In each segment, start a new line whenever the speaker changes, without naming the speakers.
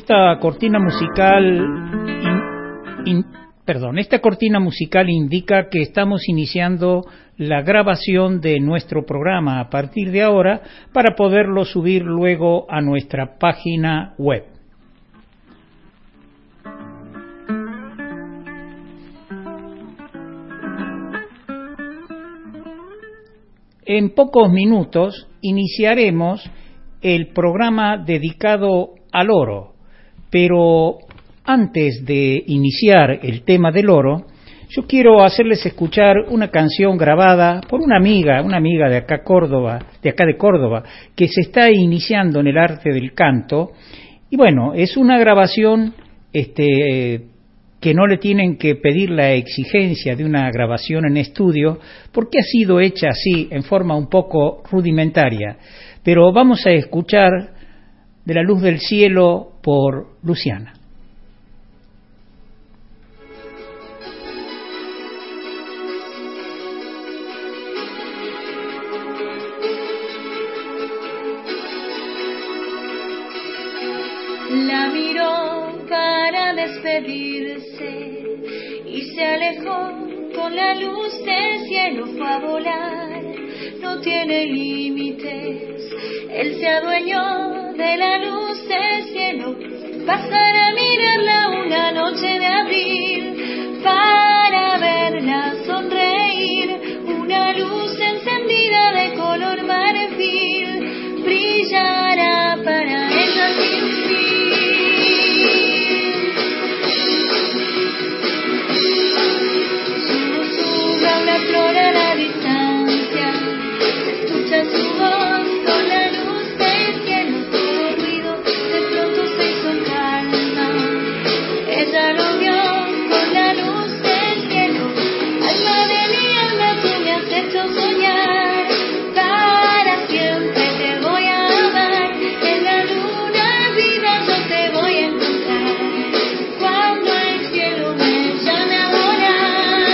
Esta cortina musical indica que estamos iniciando la grabación de nuestro programa a partir de ahora para poderlo subir luego a nuestra página web. En pocos minutos iniciaremos el programa dedicado al oro, pero antes de iniciar el tema del oro, yo quiero hacerles escuchar una canción grabada por una amiga de acá de Córdoba, que se está iniciando en el arte del canto, y bueno, es una grabación que no le tienen que pedir la exigencia de una grabación en estudio, porque ha sido hecha así, en forma un poco rudimentaria. Pero vamos a escuchar De la luz del cielo por Luciana.
La miró para despedirse y se alejó con la luz del cielo, fue a volar, no tiene límites, él se adueñó de la luz del cielo, pasar a mirarla una noche de abril, para verla sonreír, una luz encendida de color marfil, brillará para ella sin fin. Una flor a la distancia, se escucha su voz con la luz del cielo, todo ruido de pronto se hizo calma, ella lo vio con la luz del cielo, alma de mi alma, tú me has hecho soñar, para siempre te voy a amar, en la luna vida yo te voy a encontrar, cuando el cielo me llame a volar.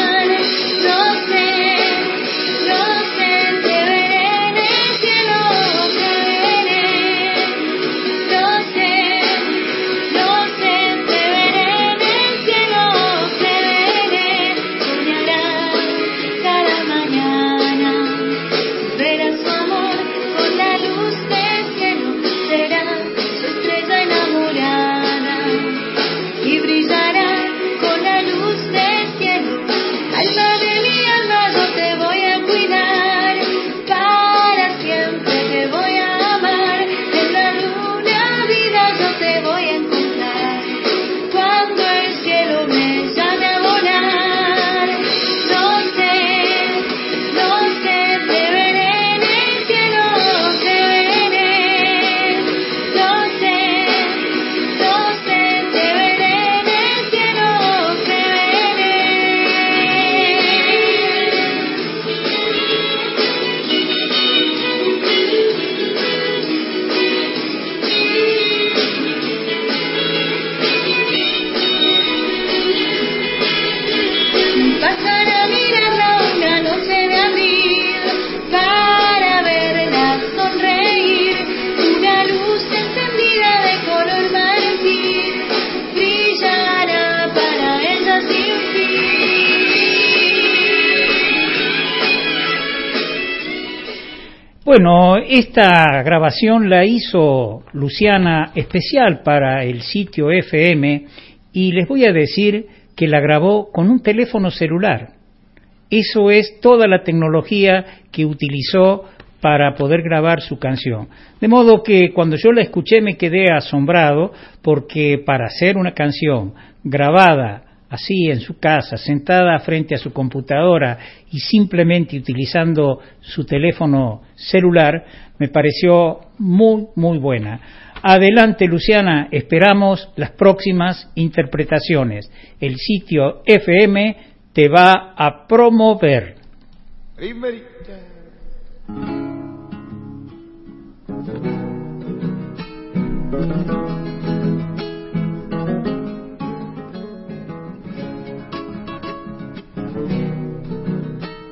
Bueno, esta grabación la hizo Luciana especial para el sitio FM y les voy a decir que la grabó con un teléfono celular. Eso es toda la tecnología que utilizó para poder grabar su canción. De modo que cuando yo la escuché me quedé asombrado porque para hacer una canción grabada así en su casa, sentada frente a su computadora y simplemente utilizando su teléfono celular, me pareció muy, muy buena. Adelante, Luciana, esperamos las próximas interpretaciones. El sitio FM te va a promover.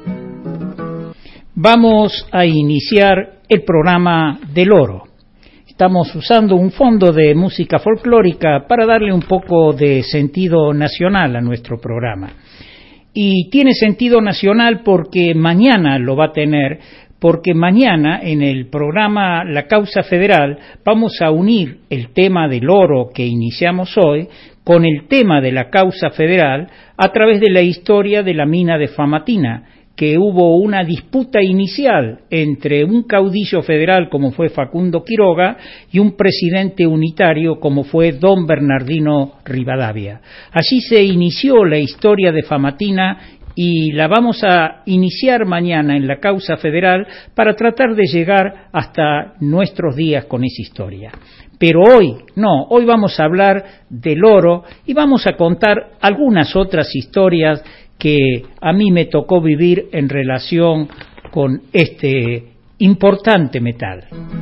Vamos a iniciar el programa del oro. Estamos usando un fondo de música folclórica para darle un poco de sentido nacional a nuestro programa. Y tiene sentido nacional porque mañana lo va a tener, porque mañana en el programa La Causa Federal vamos a unir el tema del oro que iniciamos hoy con el tema de la causa federal a través de la historia de la mina de Famatina, que hubo una disputa inicial entre un caudillo federal como fue Facundo Quiroga y un presidente unitario como fue don Bernardino Rivadavia. Allí se inició la historia de Famatina y la vamos a iniciar mañana en la causa federal para tratar de llegar hasta nuestros días con esa historia. Pero hoy vamos a hablar del oro y vamos a contar algunas otras historias que a mí me tocó vivir en relación con este importante metal.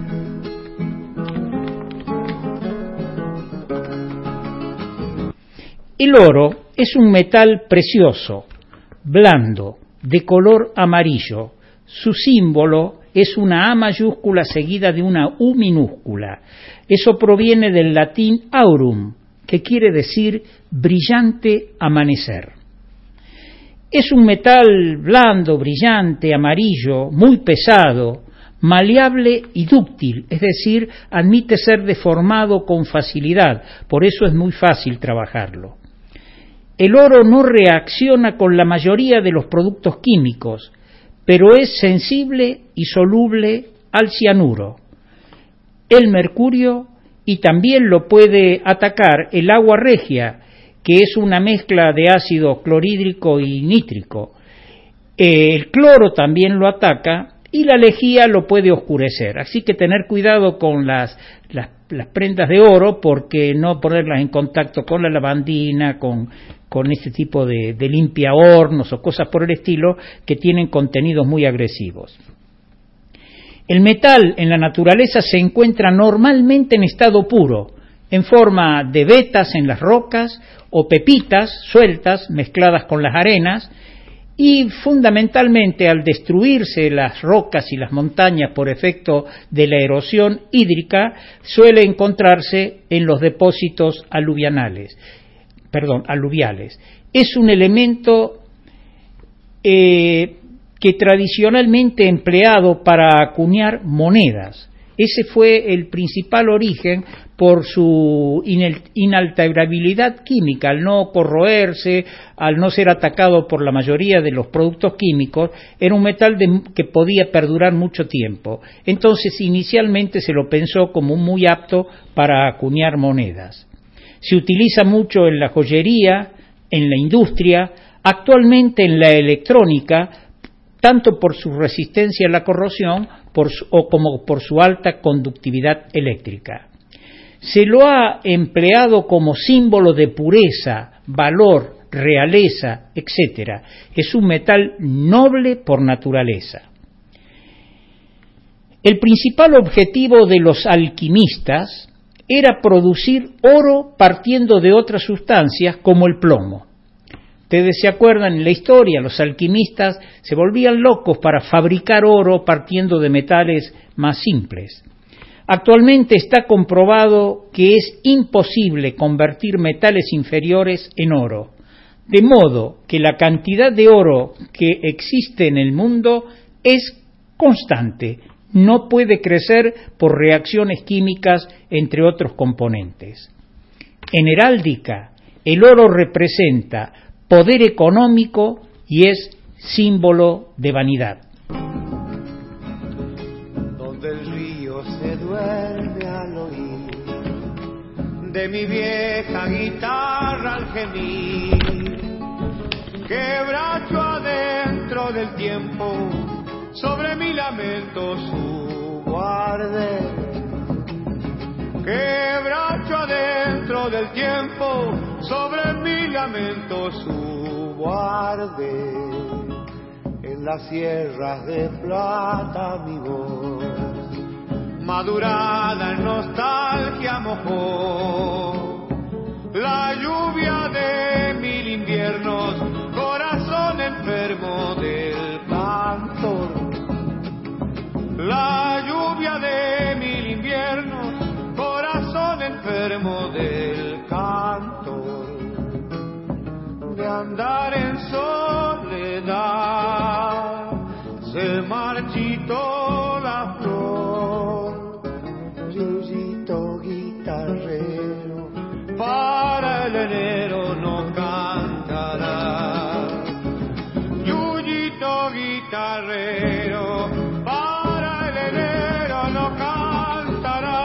El oro es un metal precioso, blando, de color amarillo. Su símbolo es una A mayúscula seguida de una U minúscula. Eso proviene del latín aurum, que quiere decir brillante amanecer. Es un metal blando, brillante, amarillo, muy pesado, maleable y dúctil, es decir, admite ser deformado con facilidad, por eso es muy fácil trabajarlo. El oro no reacciona con la mayoría de los productos químicos, pero es sensible y soluble al cianuro, el mercurio y también lo puede atacar el agua regia, que es una mezcla de ácido clorhídrico y nítrico. El cloro también lo ataca y la lejía lo puede oscurecer. Así que tener cuidado con las prendas de oro, porque no ponerlas en contacto con la lavandina, con este tipo de limpia hornos o cosas por el estilo que tienen contenidos muy agresivos. El metal en la naturaleza se encuentra normalmente en estado puro, en forma de vetas en las rocas o pepitas sueltas mezcladas con las arenas, y fundamentalmente al destruirse las rocas y las montañas por efecto de la erosión hídrica, suele encontrarse en los depósitos aluviales. Es un elemento que tradicionalmente empleado para acuñar monedas. Ese fue el principal origen por su inalterabilidad química, al no corroerse, al no ser atacado por la mayoría de los productos químicos, era un metal que podía perdurar mucho tiempo. Entonces, inicialmente se lo pensó como muy apto para acuñar monedas. Se utiliza mucho en la joyería, en la industria, actualmente en la electrónica, tanto por su resistencia a la corrosión como por su alta conductividad eléctrica. Se lo ha empleado como símbolo de pureza, valor, realeza, etc. Es un metal noble por naturaleza. El principal objetivo de los alquimistas era producir oro partiendo de otras sustancias como el plomo. Ustedes se acuerdan en la historia, los alquimistas se volvían locos para fabricar oro partiendo de metales más simples. Actualmente está comprobado que es imposible convertir metales inferiores en oro, de modo que la cantidad de oro que existe en el mundo es constante, no puede crecer por reacciones químicas entre otros componentes. En heráldica, el oro representa poder económico y es símbolo de vanidad.
Donde el río se duerme al oír de mi vieja guitarra al gemir, quebracho adentro del tiempo, sobre mi lamento su guarde. Quebracho adentro del tiempo, sobre mi lamento su guarde. En las sierras de plata mi voz, madurada en nostalgia mojó. La lluvia de mil inviernos, corazón enfermo del cantor. La lluvia de mil inviernos, marchitó la flor.
Yuyito guitarrero,
Para el enero no cantará. Yuyito guitarrero, para el enero no cantará.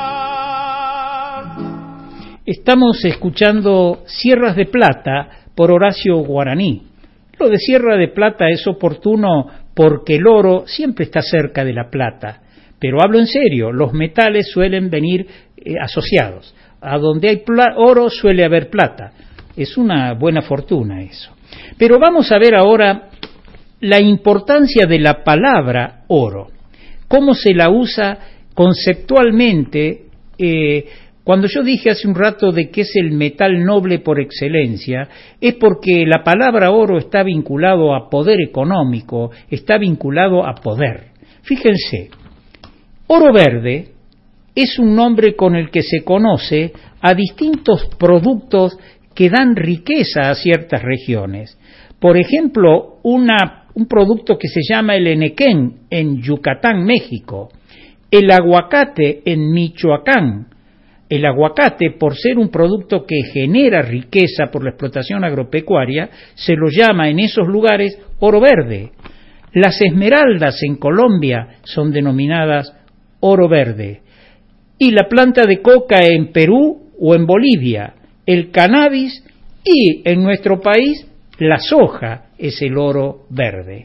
Estamos escuchando Sierras de Plata por Horacio Guaraní. Lo de Sierra de Plata es oportuno porque el oro siempre está cerca de la plata. Pero hablo en serio, los metales suelen venir asociados. A donde hay oro suele haber plata. Es una buena fortuna eso. Pero vamos a ver ahora la importancia de la palabra oro. Cómo se la usa conceptualmente. Cuando yo dije hace un rato de que es el metal noble por excelencia, es porque la palabra oro está vinculado a poder económico, está vinculado a poder. Fíjense, oro verde es un nombre con el que se conoce a distintos productos que dan riqueza a ciertas regiones. Por ejemplo, un producto que se llama el enequén en Yucatán, México, el aguacate en Michoacán. El aguacate, por ser un producto que genera riqueza por la explotación agropecuaria, se lo llama en esos lugares oro verde. Las esmeraldas en Colombia son denominadas oro verde. Y la planta de coca en Perú o en Bolivia, el cannabis y en nuestro país la soja es el oro verde.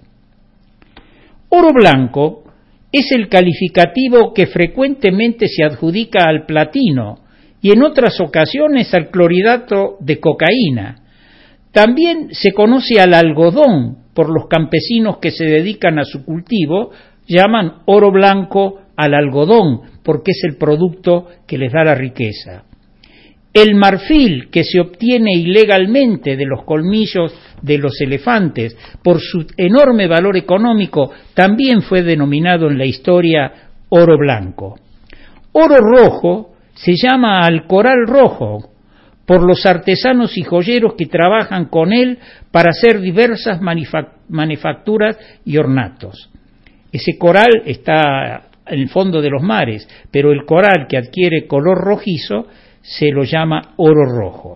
Oro blanco es el calificativo que frecuentemente se adjudica al platino y en otras ocasiones al clorhidrato de cocaína. También se conoce al algodón por los campesinos que se dedican a su cultivo, llaman oro blanco al algodón porque es el producto que les da la riqueza. El marfil que se obtiene ilegalmente de los colmillos de los elefantes por su enorme valor económico también fue denominado en la historia oro blanco. Oro rojo se llama al coral rojo por los artesanos y joyeros que trabajan con él para hacer diversas manufacturas y ornatos. Ese coral está en el fondo de los mares, pero el coral que adquiere color rojizo se lo llama oro rojo.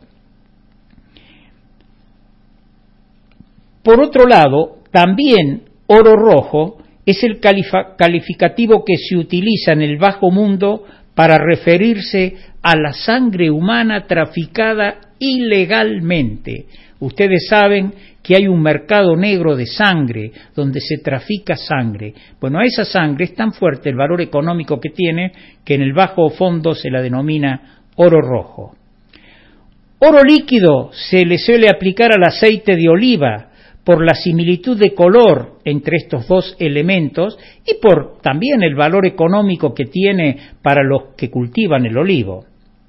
Por otro lado, también oro rojo es el calificativo que se utiliza en el bajo mundo para referirse a la sangre humana traficada ilegalmente. Ustedes saben que hay un mercado negro de sangre donde se trafica sangre. Bueno, a esa sangre es tan fuerte el valor económico que tiene que en el bajo fondo se la denomina oro rojo. Oro líquido se le suele aplicar al aceite de oliva por la similitud de color entre estos dos elementos y por también el valor económico que tiene para los que cultivan el olivo.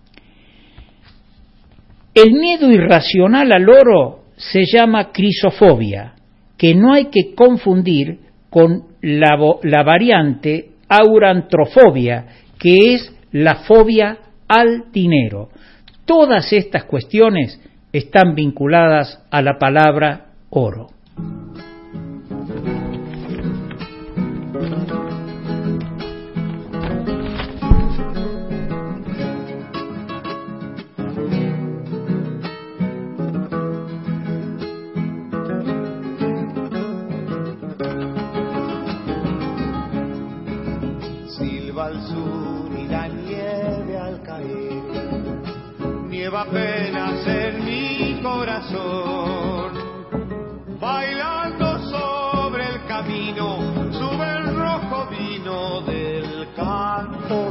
El miedo irracional al oro se llama crisofobia, que no hay que confundir con la variante aurantrofobia, que es la fobia al dinero. Todas estas cuestiones están vinculadas a la palabra oro.
Silba al sur y la nieve al caer, nieva apenas en mi corazón. Bailando sobre el camino, sube el rojo vino del cantor.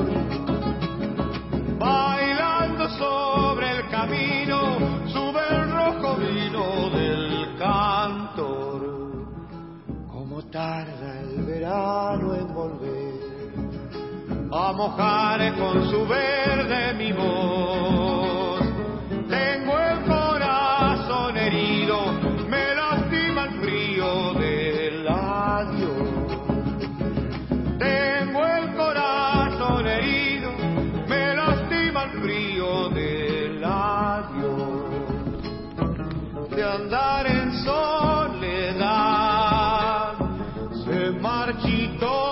Bailando sobre el camino, sube el rojo vino del cantor. Como tarda el verano en volver a mojar con su verde mi voz. Tengo el corazón herido, me lastima el frío del adiós. Tengo el corazón herido, me lastima el frío del adiós. De andar en soledad, se marchitó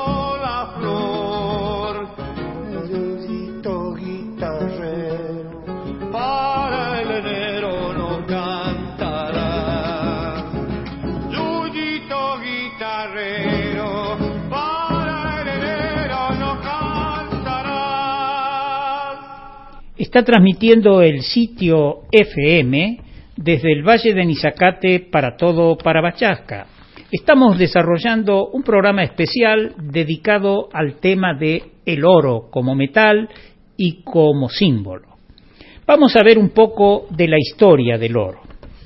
Está transmitiendo el sitio FM desde el Valle de Nizacate para todo Parabachasca. Estamos desarrollando un programa especial dedicado al tema de el oro como metal y como símbolo. Vamos a ver un poco de la historia del oro.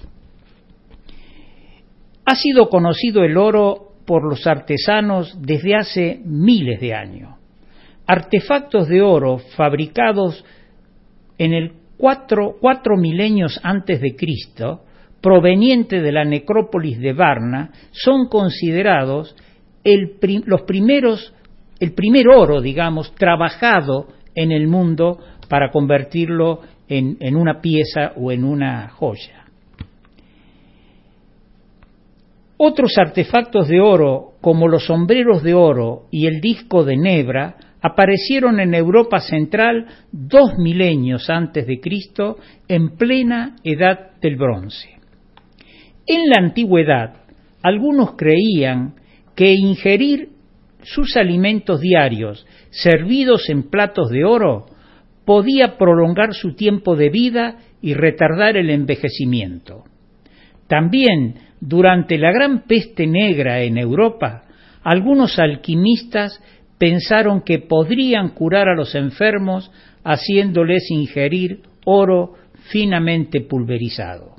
Ha sido conocido el oro por los artesanos desde hace miles de años. Artefactos de oro fabricados en el 4 milenios antes de Cristo, provenientes de la necrópolis de Varna, son considerados el primer oro, digamos, trabajado en el mundo para convertirlo en una pieza o en una joya. Otros artefactos de oro, como los sombreros de oro y el disco de Nebra, aparecieron en Europa Central 2 milenios antes de Cristo, en plena Edad del Bronce. En la antigüedad, algunos creían que ingerir sus alimentos diarios, servidos en platos de oro, podía prolongar su tiempo de vida y retardar el envejecimiento. También, durante la Gran Peste Negra en Europa, algunos alquimistas pensaron que podrían curar a los enfermos haciéndoles ingerir oro finamente pulverizado.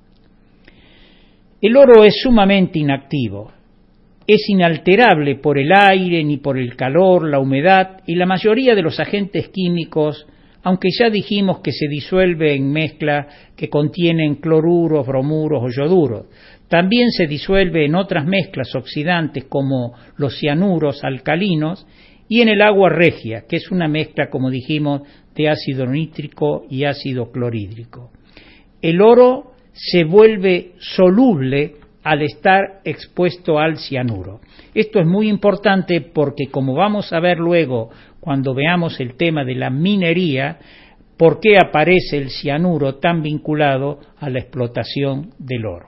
El oro es sumamente inactivo. Es inalterable por el aire, ni por el calor, la humedad y la mayoría de los agentes químicos, aunque ya dijimos que se disuelve en mezcla que contienen cloruros, bromuros o yoduros. También se disuelve en otras mezclas oxidantes como los cianuros alcalinos y en el agua regia, que es una mezcla, como dijimos, de ácido nítrico y ácido clorhídrico. El oro se vuelve soluble al estar expuesto al cianuro. Esto es muy importante porque, como vamos a ver luego cuando veamos el tema de la minería, por qué aparece el cianuro tan vinculado a la explotación del oro.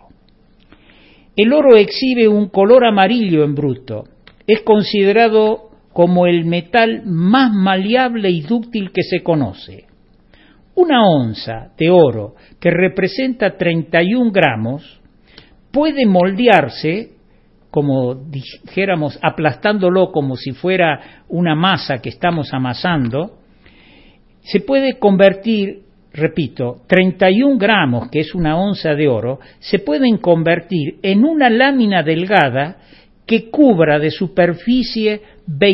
El oro exhibe un color amarillo en bruto. Es considerado como el metal más maleable y dúctil que se conoce. Una onza de oro que representa 31 gramos puede moldearse, como dijéramos, aplastándolo como si fuera una masa que estamos amasando. Se puede convertir, repito, 31 gramos, que es una onza de oro, se pueden convertir en una lámina delgada que cubra de superficie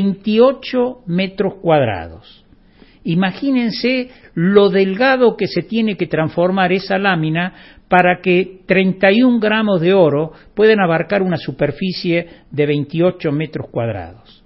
28 metros cuadrados. Imagínense lo delgado que se tiene que transformar esa lámina para que 31 gramos de oro puedan abarcar una superficie de 28 metros cuadrados.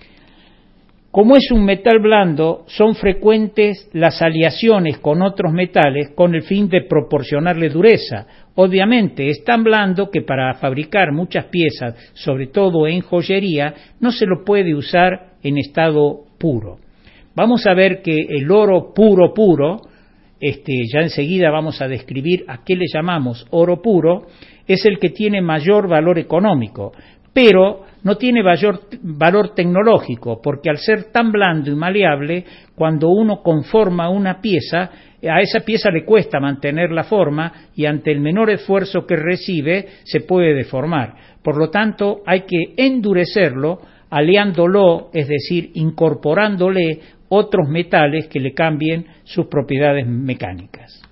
Como es un metal blando, son frecuentes las aleaciones con otros metales con el fin de proporcionarle dureza. Obviamente es tan blando que para fabricar muchas piezas, sobre todo en joyería, no se lo puede usar en estado puro. Vamos a ver que el oro puro, ya enseguida vamos a describir a qué le llamamos oro puro, es el que tiene mayor valor económico, pero no tiene valor tecnológico, porque al ser tan blando y maleable, cuando uno conforma una pieza, a esa pieza le cuesta mantener la forma y ante el menor esfuerzo que recibe se puede deformar. Por lo tanto, hay que endurecerlo, aleándolo, es decir, incorporándole otros metales que le cambien sus propiedades mecánicas.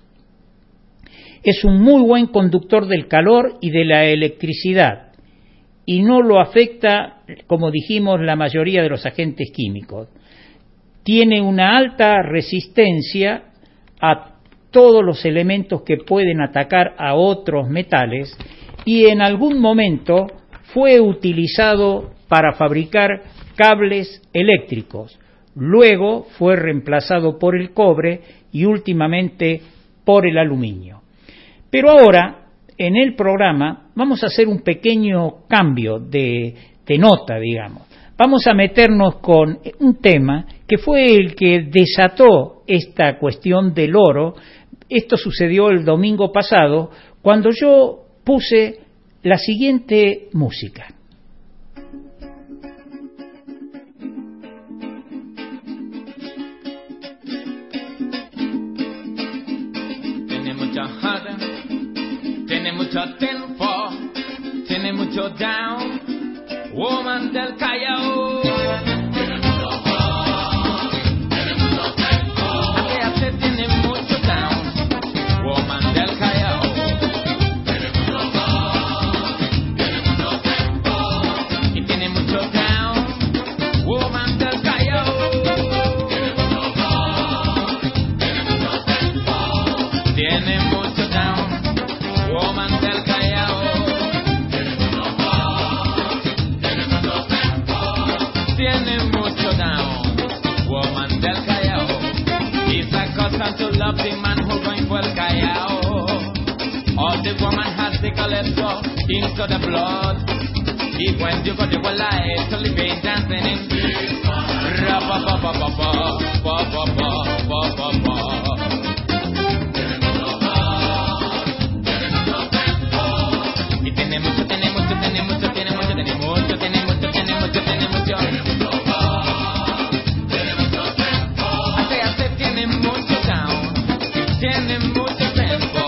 Es un muy buen conductor del calor y de la electricidad, y no lo afecta, como dijimos, la mayoría de los agentes químicos. Tiene una alta resistencia a todos los elementos que pueden atacar a otros metales y en algún momento fue utilizado para fabricar cables eléctricos. Luego fue reemplazado por el cobre y últimamente por el aluminio. Pero ahora, en el programa, vamos a hacer un pequeño cambio de nota, digamos. Vamos a meternos con un tema que fue el que desató esta cuestión del oro. Esto sucedió el domingo pasado, cuando yo puse la siguiente música.
mucho tempo, tiene mucho down, woman del Callao. Aquella tiene mucho down, woman del Callao. Y tiene mucho down, woman del Callao. Tiene mucho down, woman del Callao. Tiene mucho down, woman del Callao. It's a custom to love the man who going for el Callao. All the woman has the calypso into the blood. Y when you got the light, only been dancing in ra pa pa pa pa pa pa pa pa pa. Y tiene mucho, tiene mucho, tiene mucho, tiene mucho, tiene mucho, tiene mucho, tiene mucho, tiene mucho. Hace, tiene mucho down, tiene mucho tempo.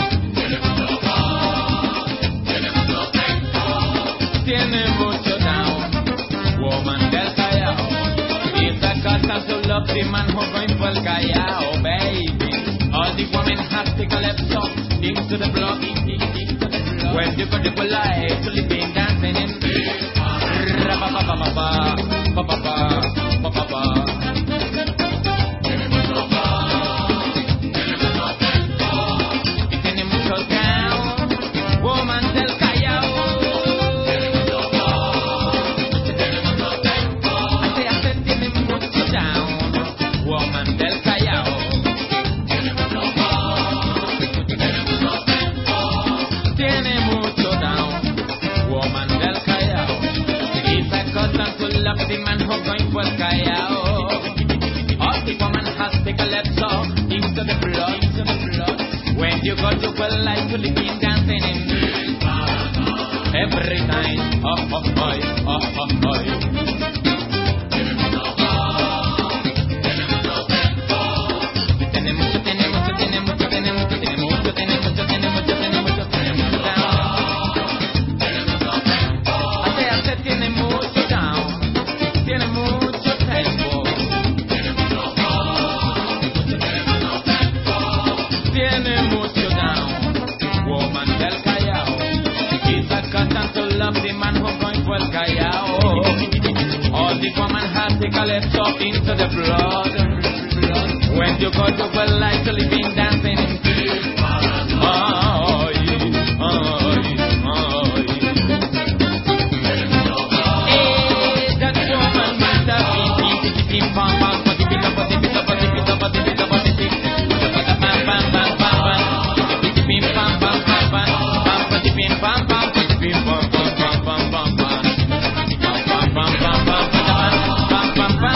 Tiene mucho down, woman del Callao. It's a custom to love the man who going for el Callao, baby. All the women have the calypso into the blood. When you got the light, to live in dancing in ra pa pa pa pa pa pa pa pa pa. Y tiene mucho down, woman del Callao. Hace, tiene mucho down, woman del Callao. Tiene mucho down, woman del Callao. It's a custom to love the man who going for el Callao. All the woman has the calypso into the blood, into the blood. When you go to well life to live in dancing in every time. Oh oh oh oh oh oh. Tiene mucho, tiene mucho, tiene mucho, tiene mucho, tiene mucho, tiene mucho, tiene mucho, tiene mucho, tiene mucho down. Hace, tiene mucho down, tiene mucho tempo. Tiene mucho down, woman del Callao. It's a custom to love the man who going for el Callao. All the woman has the calypso into the blood. When you go to well life to live in dancing in oh, that woman must have been pam pam pati pita pati pita pati pita pati pita pati pita pam pam pam pam pati pim pam pam pam pam pati pim pam pam pati pim pam pam pam pam pam pam pam pam pam pam pam pam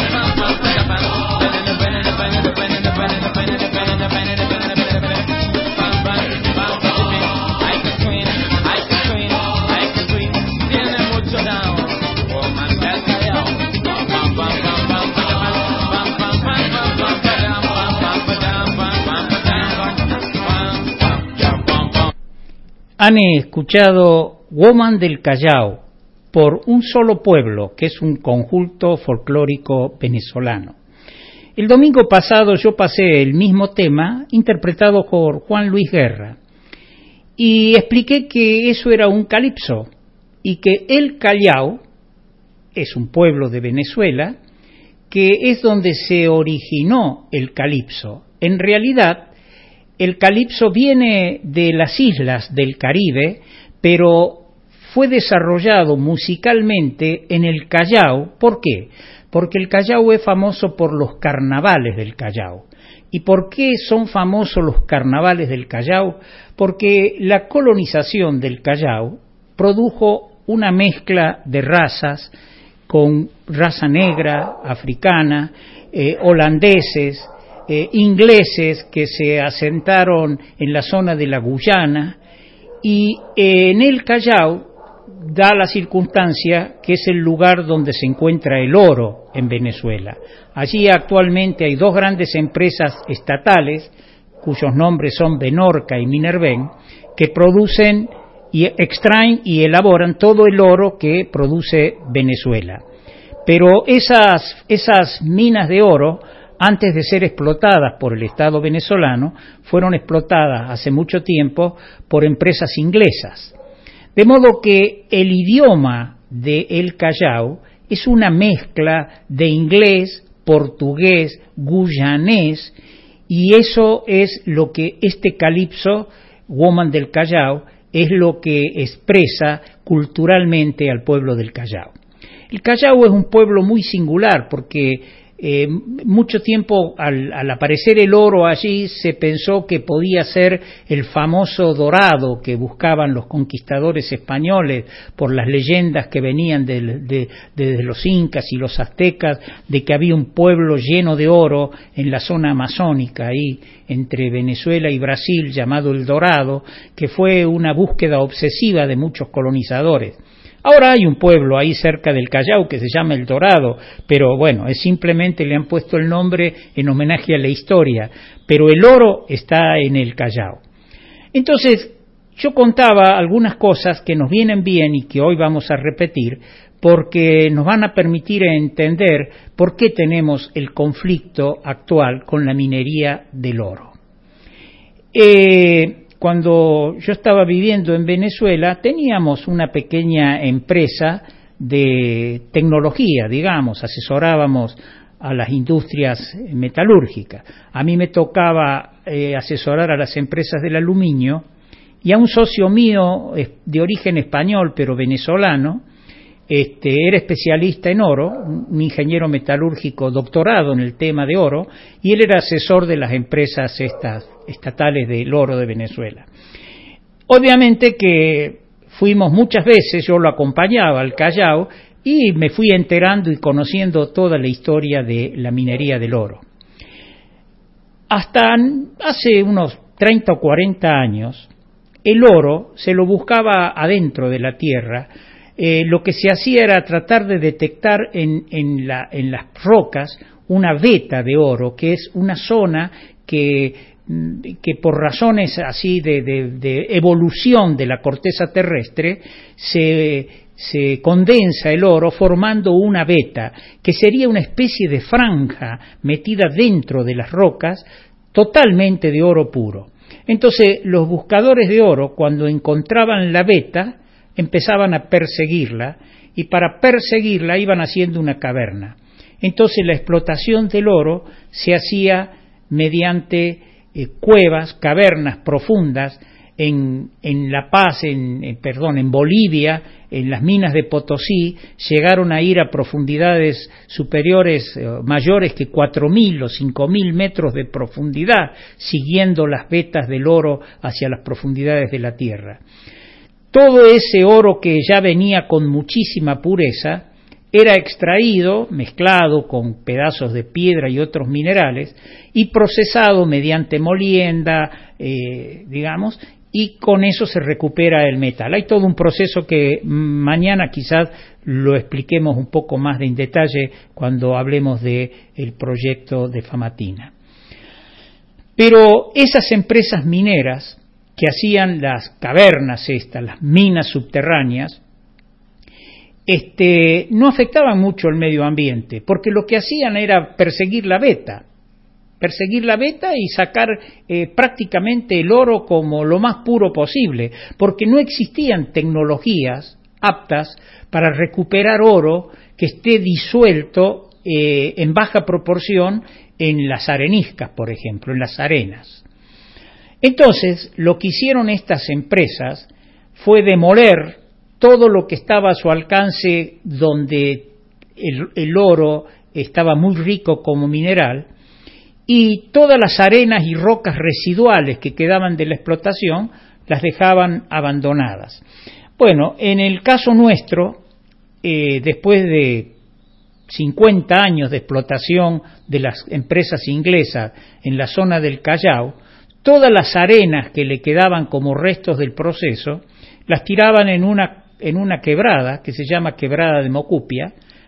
Han escuchado Woman del Callao por Un Solo Pueblo, que es un conjunto folclórico venezolano. El domingo pasado yo pasé el mismo tema interpretado por Juan Luis Guerra y expliqué que eso era un calipso y que el Callao es un pueblo de Venezuela que es donde se originó el calipso. En realidad, el calipso viene de las islas del Caribe, pero fue desarrollado musicalmente en el Callao. ¿Por qué? Porque el Callao es famoso por los carnavales del Callao. ¿Y por qué son famosos los carnavales del Callao? Porque la colonización del Callao produjo una mezcla de razas, con raza negra, africana, holandeses, ingleses que se asentaron en la zona de la Guyana, y en el Callao da la circunstancia que es el lugar donde se encuentra el oro en Venezuela. Allí actualmente hay dos grandes empresas estatales cuyos nombres son Benorca y Minerven, que producen y extraen y elaboran todo el oro que produce Venezuela. Pero esas minas de oro, antes de ser explotadas por el Estado venezolano, fueron explotadas hace mucho tiempo por empresas inglesas. De modo que el idioma de El Callao es una mezcla de inglés, portugués, guyanés, y eso es lo que este calipso, Woman del Callao, es lo que expresa culturalmente al pueblo del Callao. El Callao es un pueblo muy singular porque mucho tiempo al aparecer el oro allí se pensó que podía ser el famoso dorado que buscaban los conquistadores españoles por las leyendas que venían desde los incas y los aztecas, de que había un pueblo lleno de oro en la zona amazónica ahí entre Venezuela y Brasil llamado El Dorado, que fue una búsqueda obsesiva de muchos colonizadores. Ahora hay un pueblo ahí cerca del Callao que se llama El Dorado, pero bueno, simplemente le han puesto el nombre en homenaje a la historia, pero el oro está en el Callao. Entonces, yo contaba algunas cosas que nos vienen bien y que hoy vamos a repetir, porque nos van a permitir entender por qué tenemos el conflicto actual con la minería del oro. Cuando yo estaba viviendo en Venezuela, teníamos una pequeña empresa de tecnología, digamos, asesorábamos a las industrias metalúrgicas. A mí me tocaba asesorar a las empresas del aluminio y a un socio mío de origen español, pero venezolano, era especialista en oro, un ingeniero metalúrgico doctorado en el tema de oro, y él era asesor de las empresas estas estatales del oro de Venezuela. Obviamente que fuimos muchas veces, yo lo acompañaba al Callao, y me fui enterando y conociendo toda la historia de la minería del oro. Hasta hace unos 30 o 40 años, el oro se lo buscaba adentro de la tierra. Lo que se hacía era tratar de detectar en las rocas una veta de oro, que es una zona que por razones así de evolución de la corteza terrestre se condensa el oro formando una veta, que sería una especie de franja metida dentro de las rocas totalmente de oro puro. Entonces los buscadores de oro, cuando encontraban la veta, empezaban a perseguirla, y para perseguirla iban haciendo una caverna. Entonces la explotación del oro se hacía mediante cuevas, cavernas profundas en La Paz, en Bolivia, en las minas de Potosí, llegaron a ir a profundidades superiores, mayores que 4.000 o 5.000 metros de profundidad, siguiendo las vetas del oro hacia las profundidades de la tierra. Todo ese oro que ya venía con muchísima pureza era extraído, mezclado con pedazos de piedra y otros minerales y procesado mediante molienda, digamos, y con eso se recupera el metal. Hay todo un proceso que mañana quizás lo expliquemos un poco más en detalle cuando hablemos del proyecto de Famatina. Pero esas empresas mineras que hacían las cavernas las minas subterráneas, no afectaban mucho el medio ambiente, porque lo que hacían era perseguir la veta y sacar prácticamente el oro como lo más puro posible, porque no existían tecnologías aptas para recuperar oro que esté disuelto en baja proporción en las areniscas, por ejemplo, en las arenas. Entonces, lo que hicieron estas empresas fue demoler todo lo que estaba a su alcance donde el oro estaba muy rico como mineral, y todas las arenas y rocas residuales que quedaban de la explotación las dejaban abandonadas. Bueno, en el caso nuestro, después de 50 años de explotación de las empresas inglesas en la zona del Callao, todas las arenas que le quedaban como restos del proceso las tiraban en una quebrada que se llama Quebrada de Mocupia,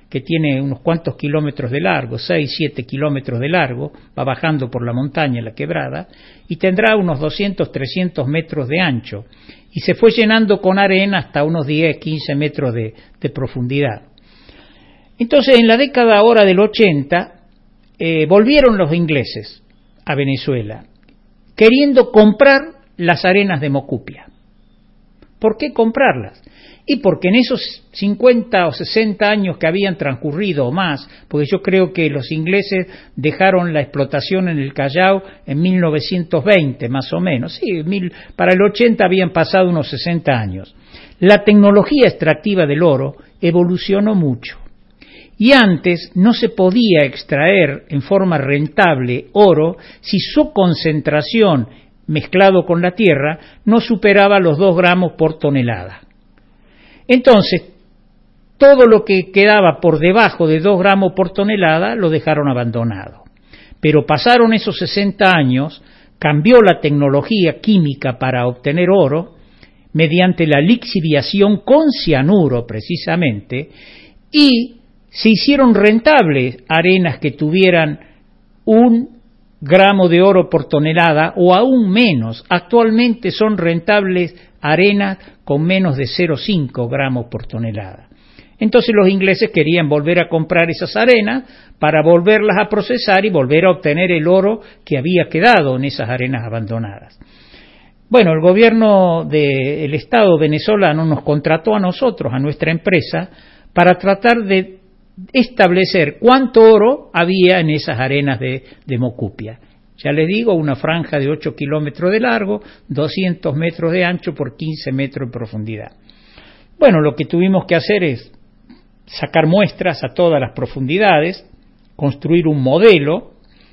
que tiene unos cuantos kilómetros de largo, 6-7 kilómetros de largo, va bajando por la montaña, la quebrada, y tendrá unos 200-300 metros de ancho, y se fue llenando con arena hasta unos 10-15 metros de profundidad. Entonces, en la década ahora del 80, volvieron los ingleses a Venezuela, queriendo comprar las arenas de Mocupia. ¿Por qué comprarlas? Y porque en esos 50 o 60 años que habían transcurrido o más, porque yo creo que los ingleses dejaron la explotación en el Callao en 1920 más o menos, sí, para el 80 habían pasado unos 60 años. La tecnología extractiva del oro evolucionó mucho. Y antes no se podía extraer en forma rentable oro si su concentración mezclado con la tierra no superaba los 2 gramos por tonelada. Entonces, todo lo que quedaba por debajo de 2 gramos por tonelada lo dejaron abandonado. Pero pasaron esos 60 años, cambió la tecnología química para obtener oro, mediante la lixiviación con cianuro precisamente, y se hicieron rentables arenas que tuvieran 1 gramo de oro por tonelada o aún menos. Actualmente son rentables arenas con menos de 0,5 gramos por tonelada. Entonces los ingleses querían volver a comprar esas arenas para volverlas a procesar y volver a obtener el oro que había quedado en esas arenas abandonadas. Bueno, el gobierno del Estado venezolano nos contrató a nosotros, a nuestra empresa, para tratar de establecer cuánto oro había en esas arenas de Mocupia. Ya les digo, una franja de 8 kilómetros de largo, 200 metros de ancho por 15 metros de profundidad. Bueno, lo que tuvimos que hacer es sacar muestras a todas las profundidades, construir un modelo,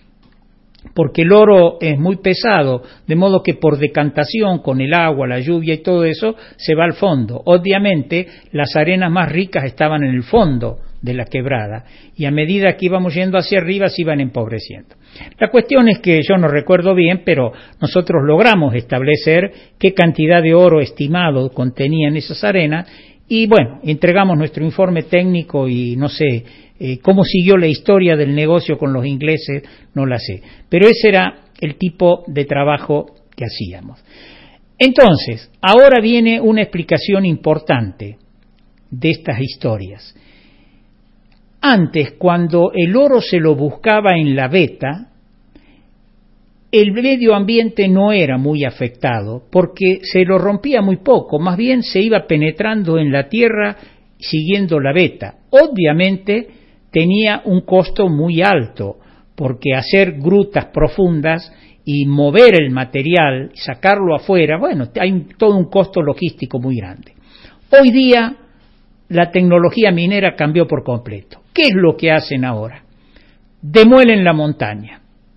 porque el oro es muy pesado, de modo que por decantación, con el agua, la lluvia y todo eso, se va al fondo. Obviamente, las arenas más ricas estaban en el fondo de la quebrada, y a medida que íbamos yendo hacia arriba se iban empobreciendo. La cuestión es que yo no recuerdo bien, pero nosotros logramos establecer qué cantidad de oro estimado contenían esas arenas, y bueno, entregamos nuestro informe técnico y no sé cómo siguió la historia del negocio con los ingleses, no la sé, pero ese era el tipo de trabajo que hacíamos. Entonces, ahora viene una explicación importante de estas historias. Antes, cuando el oro se lo buscaba en la veta, el medio ambiente no era muy afectado, porque se lo rompía muy poco, más bien se iba penetrando en la tierra siguiendo la veta. Obviamente tenía un costo muy alto, porque hacer grutas profundas y mover el material, sacarlo afuera, bueno, hay todo un costo logístico muy grande. Hoy día la tecnología minera cambió por completo. ¿Qué es lo que hacen ahora? Demuelen la montaña,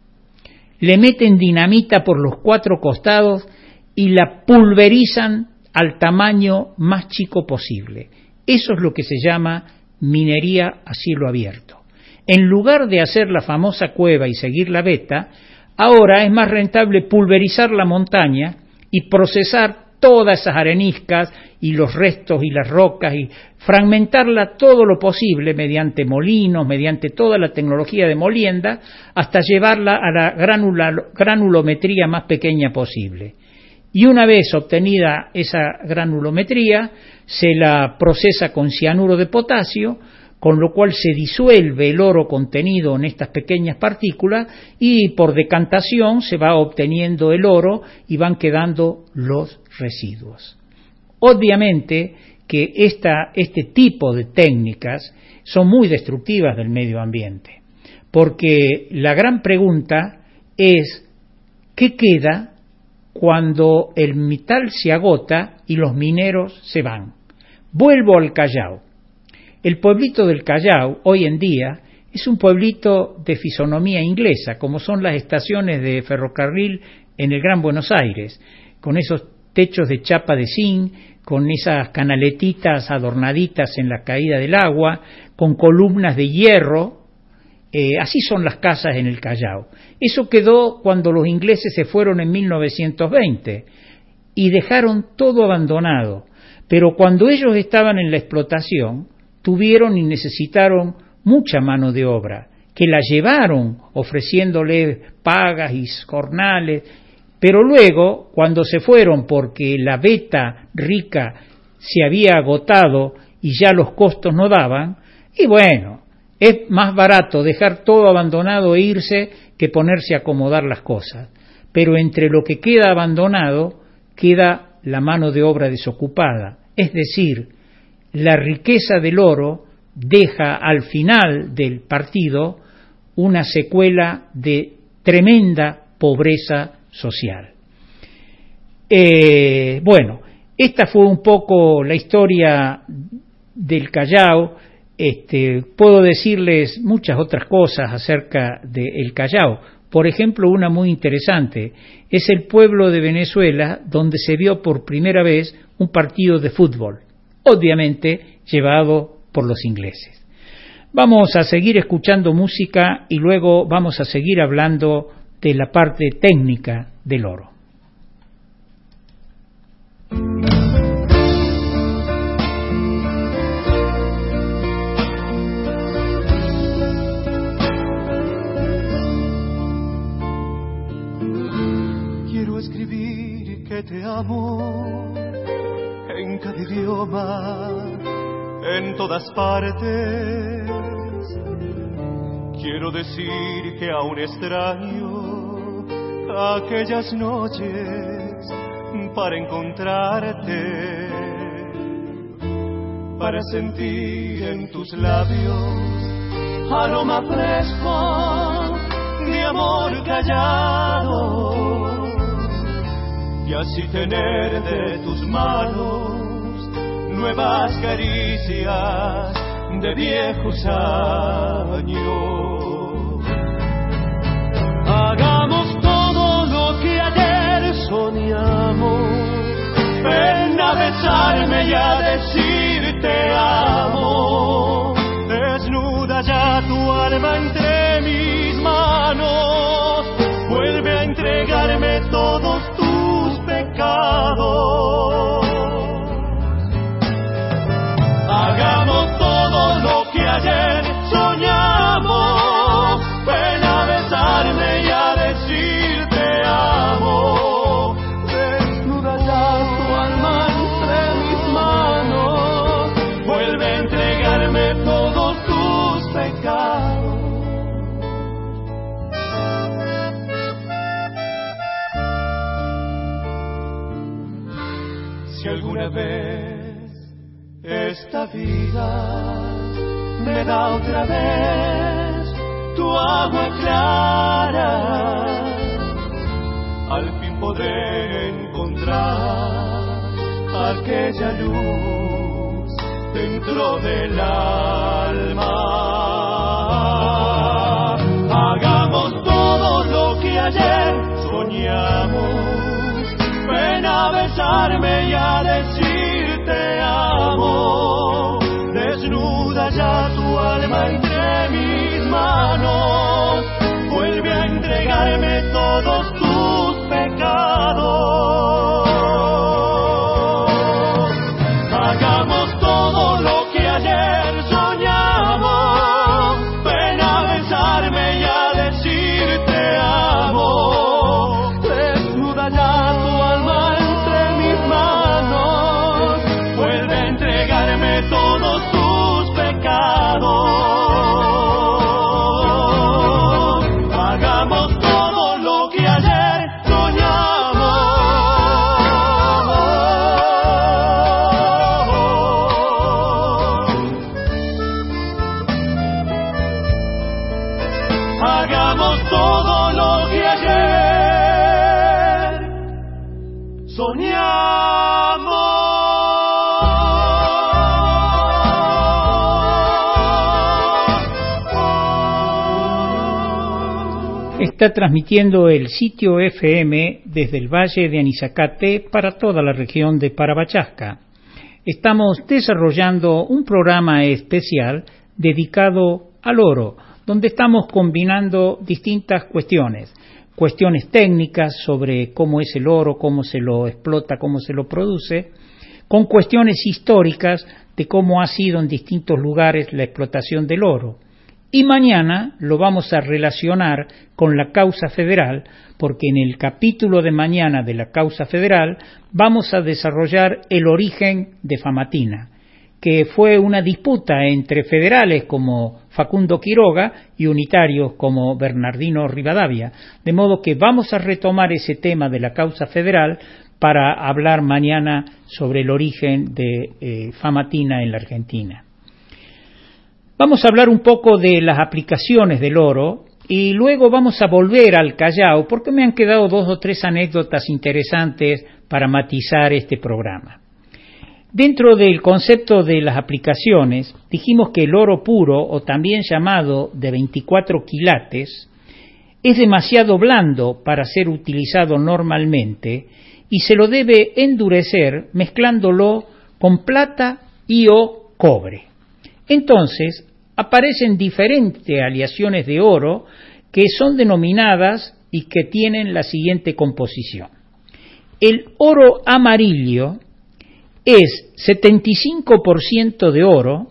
le meten dinamita por los 4 costados y la pulverizan al tamaño más chico posible. Eso es lo que se llama minería a cielo abierto. En lugar de hacer la famosa cueva y seguir la veta, ahora es más rentable pulverizar la montaña y procesar todas esas areniscas y los restos y las rocas y fragmentarla todo lo posible mediante molinos, mediante toda la tecnología de molienda, hasta llevarla a la granulometría más pequeña posible. Y una vez obtenida esa granulometría, se la procesa con cianuro de potasio, con lo cual se disuelve el oro contenido en estas pequeñas partículas y por decantación se va obteniendo el oro y van quedando los residuos. Obviamente que este tipo de técnicas son muy destructivas del medio ambiente, porque la gran pregunta es ¿qué queda cuando el metal se agota y los mineros se van? Vuelvo al Callao. El pueblito del Callao, hoy en día, es un pueblito de fisonomía inglesa, como son las estaciones de ferrocarril en el Gran Buenos Aires, con esos techos de chapa de zinc, con esas canaletitas adornaditas en la caída del agua, con columnas de hierro. Así son las casas en el Callao. Eso quedó cuando los ingleses se fueron en 1920 y dejaron todo abandonado. Pero cuando ellos estaban en la explotación, tuvieron y necesitaron mucha mano de obra, que la llevaron ofreciéndole pagas y jornales, pero luego, cuando se fueron porque la veta rica se había agotado y ya los costos no daban, y bueno, es más barato dejar todo abandonado e irse que ponerse a acomodar las cosas. Pero entre lo que queda abandonado, queda la mano de obra desocupada. Es decir, la riqueza del oro deja al final del partido una secuela de tremenda pobreza social. Bueno, esta fue un poco la historia del Callao. Puedo decirles muchas otras cosas acerca del Callao. Por ejemplo, una muy interesante, es el pueblo de Venezuela donde se vio por primera vez un partido de fútbol, obviamente llevado por los ingleses. Vamos a seguir escuchando música y luego vamos a seguir hablando de la parte técnica del oro.
Que te amo en cada idioma, en todas partes. Quiero decir que aún extraño aquellas noches para encontrarte, para sentir en tus labios aroma fresco de amor callado. Y así tener de tus manos nuevas caricias de viejos años. Hagamos todo lo que ayer soñamos. Ven a besarme y a decir te amo. Desnuda ya tu alma entre mis manos. Vuelve a entregarme todos tus pecados. Hagamos todo lo que ayer soñamos. Ven a besarme y a decir te amo. Desnuda ya tu alma entre mis manos. Vuelve a entregarme todos tus pecados. Si alguna vez esta vida me da otra vez tu agua clara, al fin podré encontrar aquella luz dentro del alma. Hagamos todo lo que ayer soñamos. Ven a besarme y a decir te amo. Desnuda ya tu alma entre mis manos. Vuelve a entregarme todos tus pecados. Hagamos todo lo que ayer soñamos. Ven a besarme y a decir te amo. Desnuda ya tu alma entre mis manos. Vuelve a entregarme todos tus pecados. Hagamos todo lo que ayer soñamos. Hagamos todo lo que ayer soñamos.
Está transmitiendo el sitio FM desde el Valle de Anizacate para toda la región de Parabachasca. Estamos desarrollando un programa especial dedicado al oro, donde estamos combinando distintas cuestiones técnicas sobre cómo es el oro, cómo se lo explota, cómo se lo produce, con cuestiones históricas de cómo ha sido en distintos lugares la explotación del oro. Y mañana lo vamos a relacionar con la causa federal, porque en el capítulo de mañana de la causa federal vamos a desarrollar el origen de Famatina, que fue una disputa entre federales como Facundo Quiroga y unitarios como Bernardino Rivadavia, de modo que vamos a retomar ese tema de la causa federal para hablar mañana sobre el origen de Famatina en la Argentina. Vamos a hablar un poco de las aplicaciones del oro y luego vamos a volver al Callao porque me han quedado 2 o 3 anécdotas interesantes para matizar este programa. Dentro del concepto de las aplicaciones, dijimos que el oro puro, o también llamado de 24 quilates, es demasiado blando para ser utilizado normalmente y se lo debe endurecer mezclándolo con plata y o cobre. Entonces, aparecen diferentes aleaciones de oro que son denominadas y que tienen la siguiente composición. El oro amarillo es 75% de oro,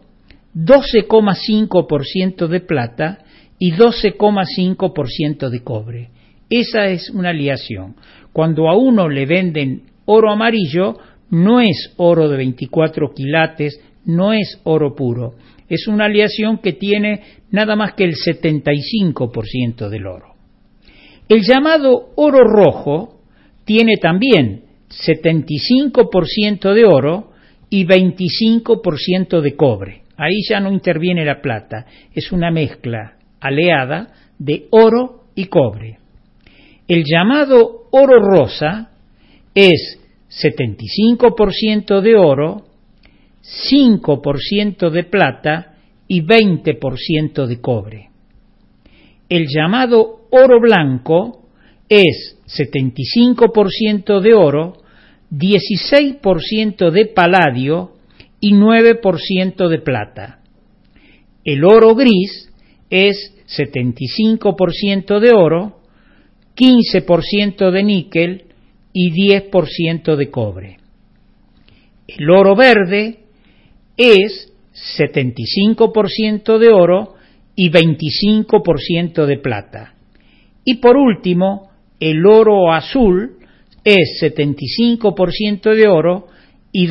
12,5% de plata y 12,5% de cobre. Esa es una aleación. Cuando a uno le venden oro amarillo, no es oro de 24 quilates, no es oro puro. Es una aleación que tiene nada más que el 75% del oro. El llamado oro rojo tiene también 75% de oro y 25% de cobre. Ahí ya no interviene la plata, es una mezcla aleada de oro y cobre. El llamado oro rosa es 75% de oro, 5% de plata y 20% de cobre. El llamado oro blanco es 75% de oro, 16% de paladio y 9% de plata. El oro gris es 75% de oro, 15% de níquel y 10% de cobre. El oro verde es 75% de oro y 25% de plata. Y por último, el oro azul es 75% de oro y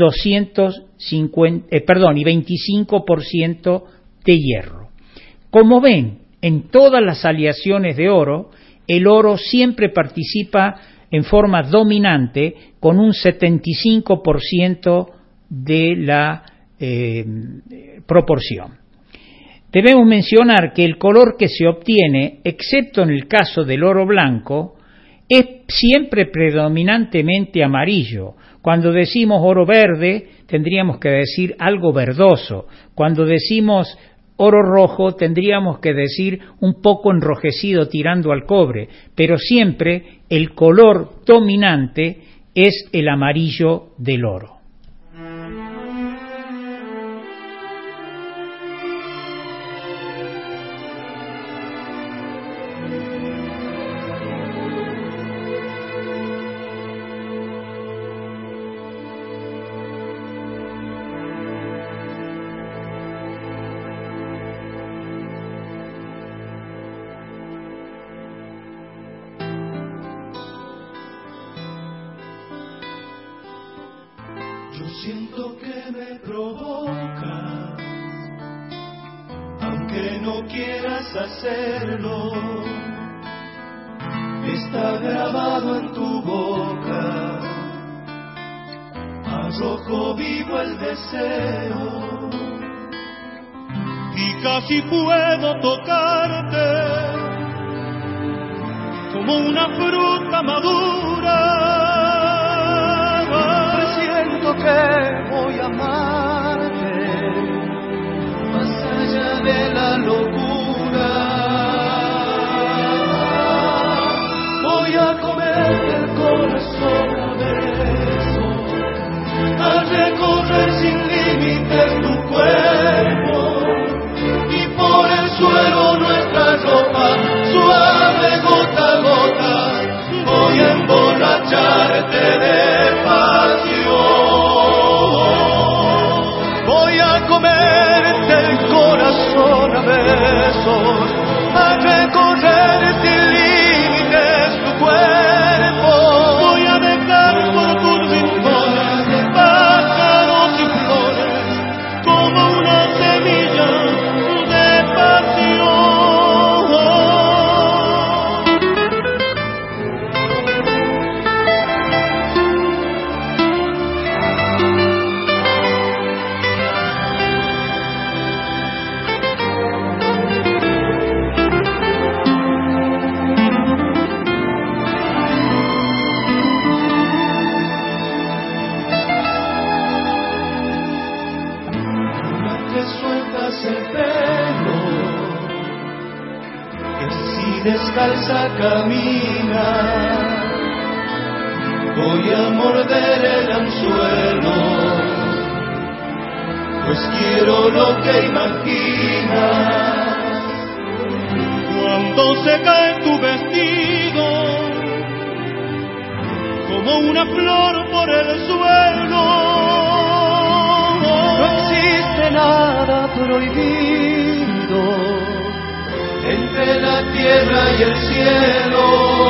25% de hierro. Como ven, en todas las aleaciones de oro, el oro siempre participa en forma dominante con un 75% de la proporción. Debemos mencionar que el color que se obtiene, excepto en el caso del oro blanco, es siempre predominantemente amarillo. Cuando decimos oro verde, tendríamos que decir algo verdoso. Cuando decimos oro rojo, tendríamos que decir un poco enrojecido tirando al cobre, pero siempre el color dominante es el amarillo del oro.
Siento que me provoca, aunque no quieras hacerlo, está grabado en tu boca, a rojo vivo el deseo, y casi puedo tocarte, como una fruta madura. Que voy a amarte más allá de la locura. Voy a comerte el corazón a besos, a recorrer sin límites tu cuerpo y por el suelo nuestra ropa suave gota a gota. Voy a descalza camina. Voy a morder el anzuelo, pues quiero lo que imaginas. Cuando se cae tu vestido, como una flor por el suelo, no existe nada prohibido entre la tierra y el cielo.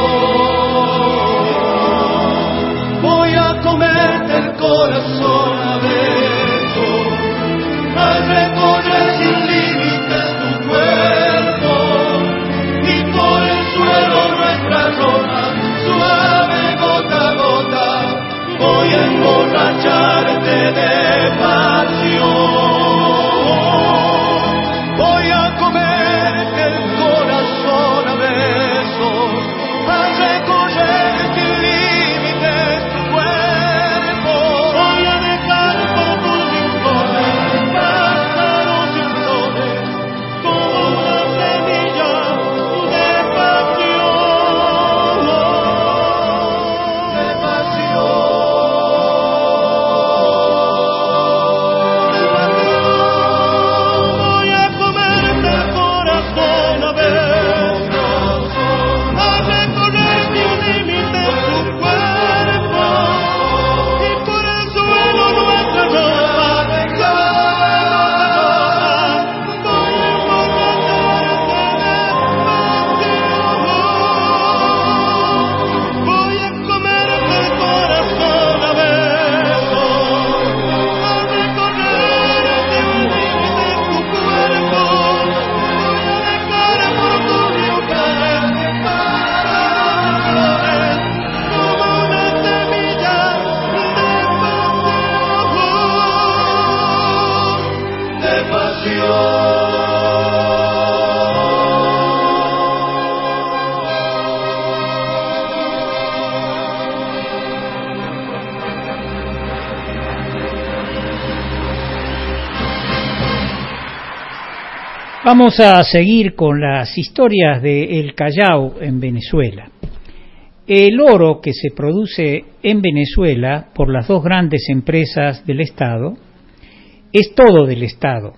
Voy a comerte el corazón a besos, a recorrer sin límites tu cuerpo, y por el suelo nuestra ropa, suave gota a gota, voy a emborracharte de pasión. Voy a comerte el corazón a besos, a recorrer sin límites tu cuerpo, voy a dejar por tus rincones pájaros y flores, como una semilla de pasión, de pasión. Voy a comerte el corazón a besos, a recorrer sin límites tu cuerpo, y por el suelo nuestra ropa, voy a emborracharte de pasión. Voy a comerte el corazón a besos, a recorrer sin límites tu cuerpo, voy a dejar por tus rincones pájaros y flores, como una semilla de pasión.
Vamos a seguir con las historias de El Callao en Venezuela. El oro que se produce en Venezuela por las dos grandes empresas del Estado es todo del Estado.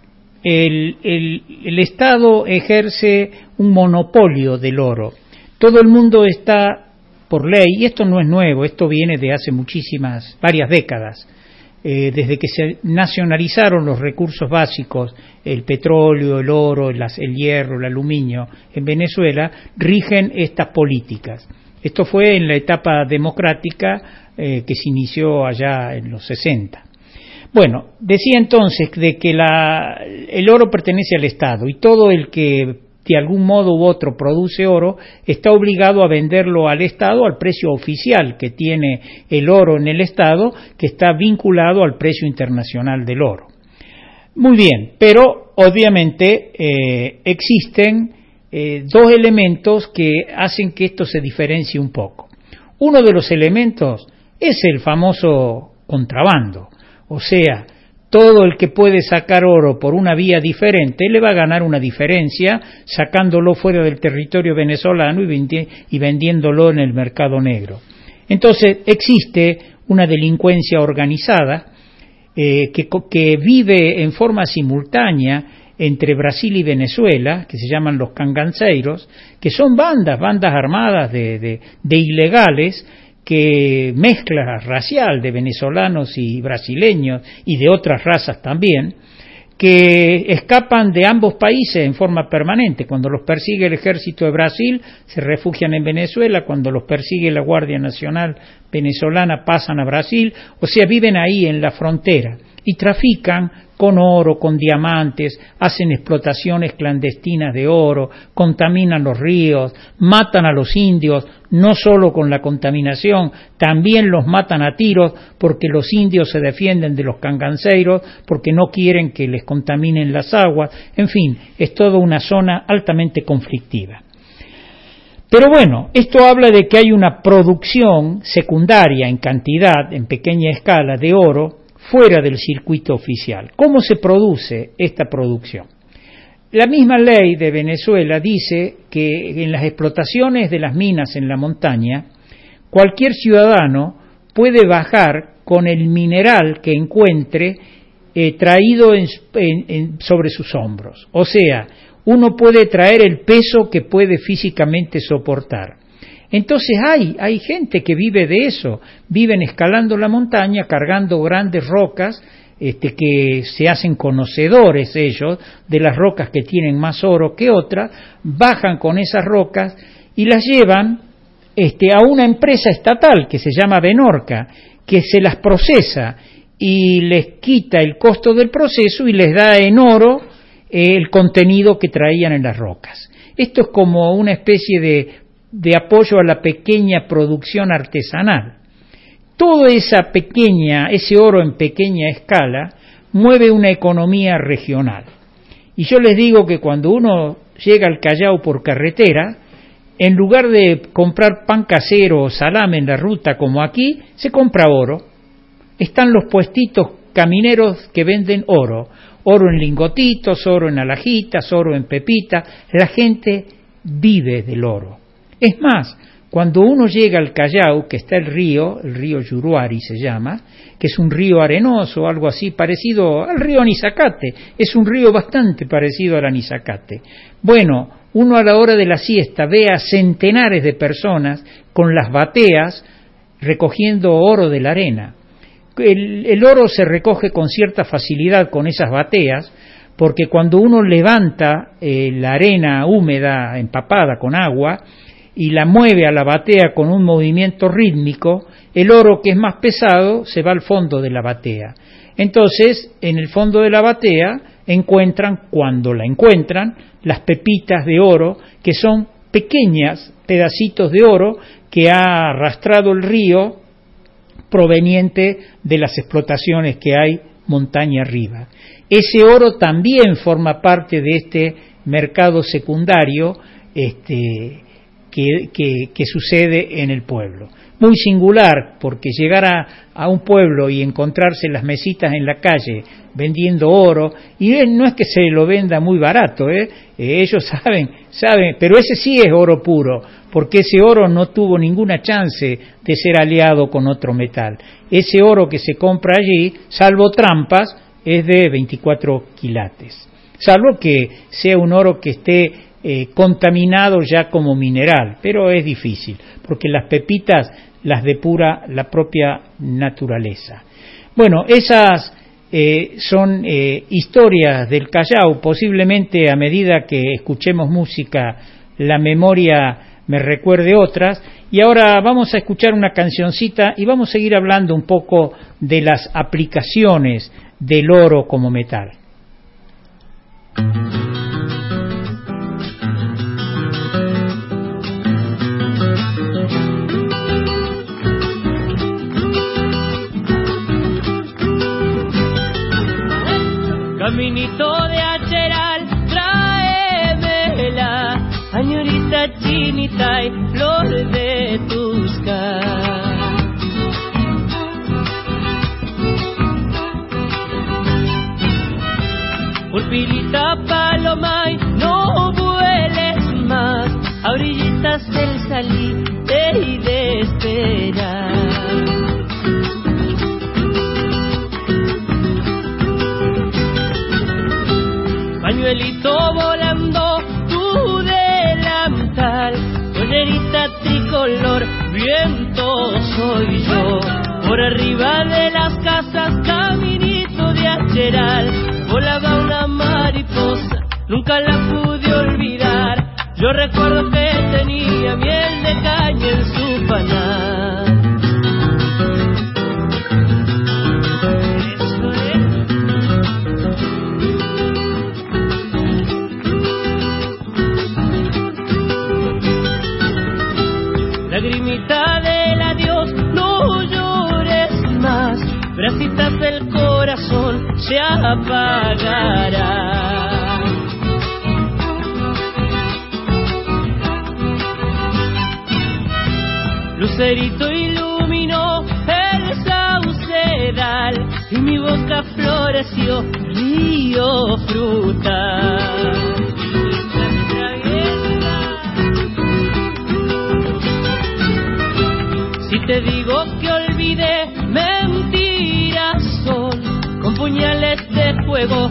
El Estado ejerce un monopolio del oro. Todo el mundo está por ley, y esto no es nuevo, esto viene de hace varias décadas, desde que se nacionalizaron los recursos básicos, el petróleo, el oro, el hierro, el aluminio en Venezuela, rigen estas políticas. Esto fue en la etapa democrática que se inició allá en los 60. Bueno, decía entonces de que el oro pertenece al Estado, y todo el que de algún modo u otro produce oro está obligado a venderlo al Estado al precio oficial que tiene el oro en el Estado, que está vinculado al precio internacional del oro. Muy bien, pero obviamente existen dos elementos que hacen que esto se diferencie un poco. Uno de los elementos es el famoso contrabando, o sea, todo el que puede sacar oro por una vía diferente le va a ganar una diferencia sacándolo fuera del territorio venezolano y vendiéndolo en el mercado negro. Entonces existe una delincuencia organizada que vive en forma simultánea entre Brasil y Venezuela, que se llaman los canganceiros, que son bandas armadas de ilegales, que mezcla racial de venezolanos y brasileños y de otras razas también, que escapan de ambos países en forma permanente. Cuando los persigue el ejército de Brasil, se refugian en Venezuela; cuando los persigue la Guardia Nacional venezolana, pasan a Brasil, o sea, viven ahí en la frontera y trafican con oro, con diamantes, hacen explotaciones clandestinas de oro, contaminan los ríos, matan a los indios, no solo con la contaminación, también los matan a tiros, porque los indios se defienden de los canganceiros, porque no quieren que les contaminen las aguas. En fin, es toda una zona altamente conflictiva. Pero bueno, esto habla de que hay una producción secundaria en cantidad, en pequeña escala, de oro fuera del circuito oficial. ¿Cómo se produce esta producción? La misma ley de Venezuela dice que en las explotaciones de las minas en la montaña, cualquier ciudadano puede bajar con el mineral que encuentre traído sobre sus hombros. O sea, uno puede traer el peso que puede físicamente soportar. Entonces hay gente que vive de eso, viven escalando la montaña, cargando grandes rocas, que se hacen conocedores ellos de las rocas que tienen más oro que otras, bajan con esas rocas y las llevan a una empresa estatal que se llama Benorca, que se las procesa y les quita el costo del proceso y les da en oro el contenido que traían en las rocas. Esto es como una especie de apoyo a la pequeña producción artesanal. Todo ese oro en pequeña escala mueve una economía regional. Y yo les digo que cuando uno llega al Callao por carretera, en lugar de comprar pan casero o salame en la ruta como aquí, se compra oro. Están los puestitos camineros que venden oro en lingotitos, oro en alhajitas, oro en pepitas. La gente vive del oro. Es más, cuando uno llega al Callao, que está el río Yuruari se llama, que es un río arenoso, algo así parecido al río Anizacate, es un río bastante parecido al Anizacate. Bueno, uno a la hora de la siesta ve a centenares de personas con las bateas recogiendo oro de la arena. El oro se recoge con cierta facilidad con esas bateas, porque cuando uno levanta la arena húmeda empapada con agua y la mueve a la batea con un movimiento rítmico, el oro que es más pesado se va al fondo de la batea. Entonces, en el fondo de la batea cuando la encuentran, las pepitas de oro, que son pequeños pedacitos de oro que ha arrastrado el río proveniente de las explotaciones que hay montaña arriba. Ese oro también forma parte de este mercado secundario que sucede en el pueblo. Muy singular, porque llegar a un pueblo y encontrarse las mesitas en la calle vendiendo oro, y no es que se lo venda muy barato, ellos saben, pero ese sí es oro puro, porque ese oro no tuvo ninguna chance de ser aliado con otro metal. Ese oro que se compra allí, salvo trampas, es de 24 quilates, salvo que sea un oro que esté contaminado ya como mineral, pero es difícil, porque las pepitas las depura la propia naturaleza. Bueno, esas son historias del Callao. Posiblemente a medida que escuchemos música la memoria me recuerde otras, y ahora vamos a escuchar una cancioncita y vamos a seguir hablando un poco de las aplicaciones del oro como metal.
Caminito de Acheral, tráemela, añorita chinita y flor de Tusca. Pulpilita palomay, no vueles más, a orillitas del salí y de esperar. Pañuelito volando, tu delantal, pollerita tricolor, viento soy yo. Por arriba de las casas, caminito de Acheral, volaba una mariposa, nunca la pude olvidar. Yo recuerdo que tenía miel de caña en su panal. Lagrimita del adiós, no llores más, bracitas del corazón se apagará. Lucerito iluminó el saucedal y mi boca flor floreció río fruta. Si te digo que olvidé, mentiras son, con puñales de fuego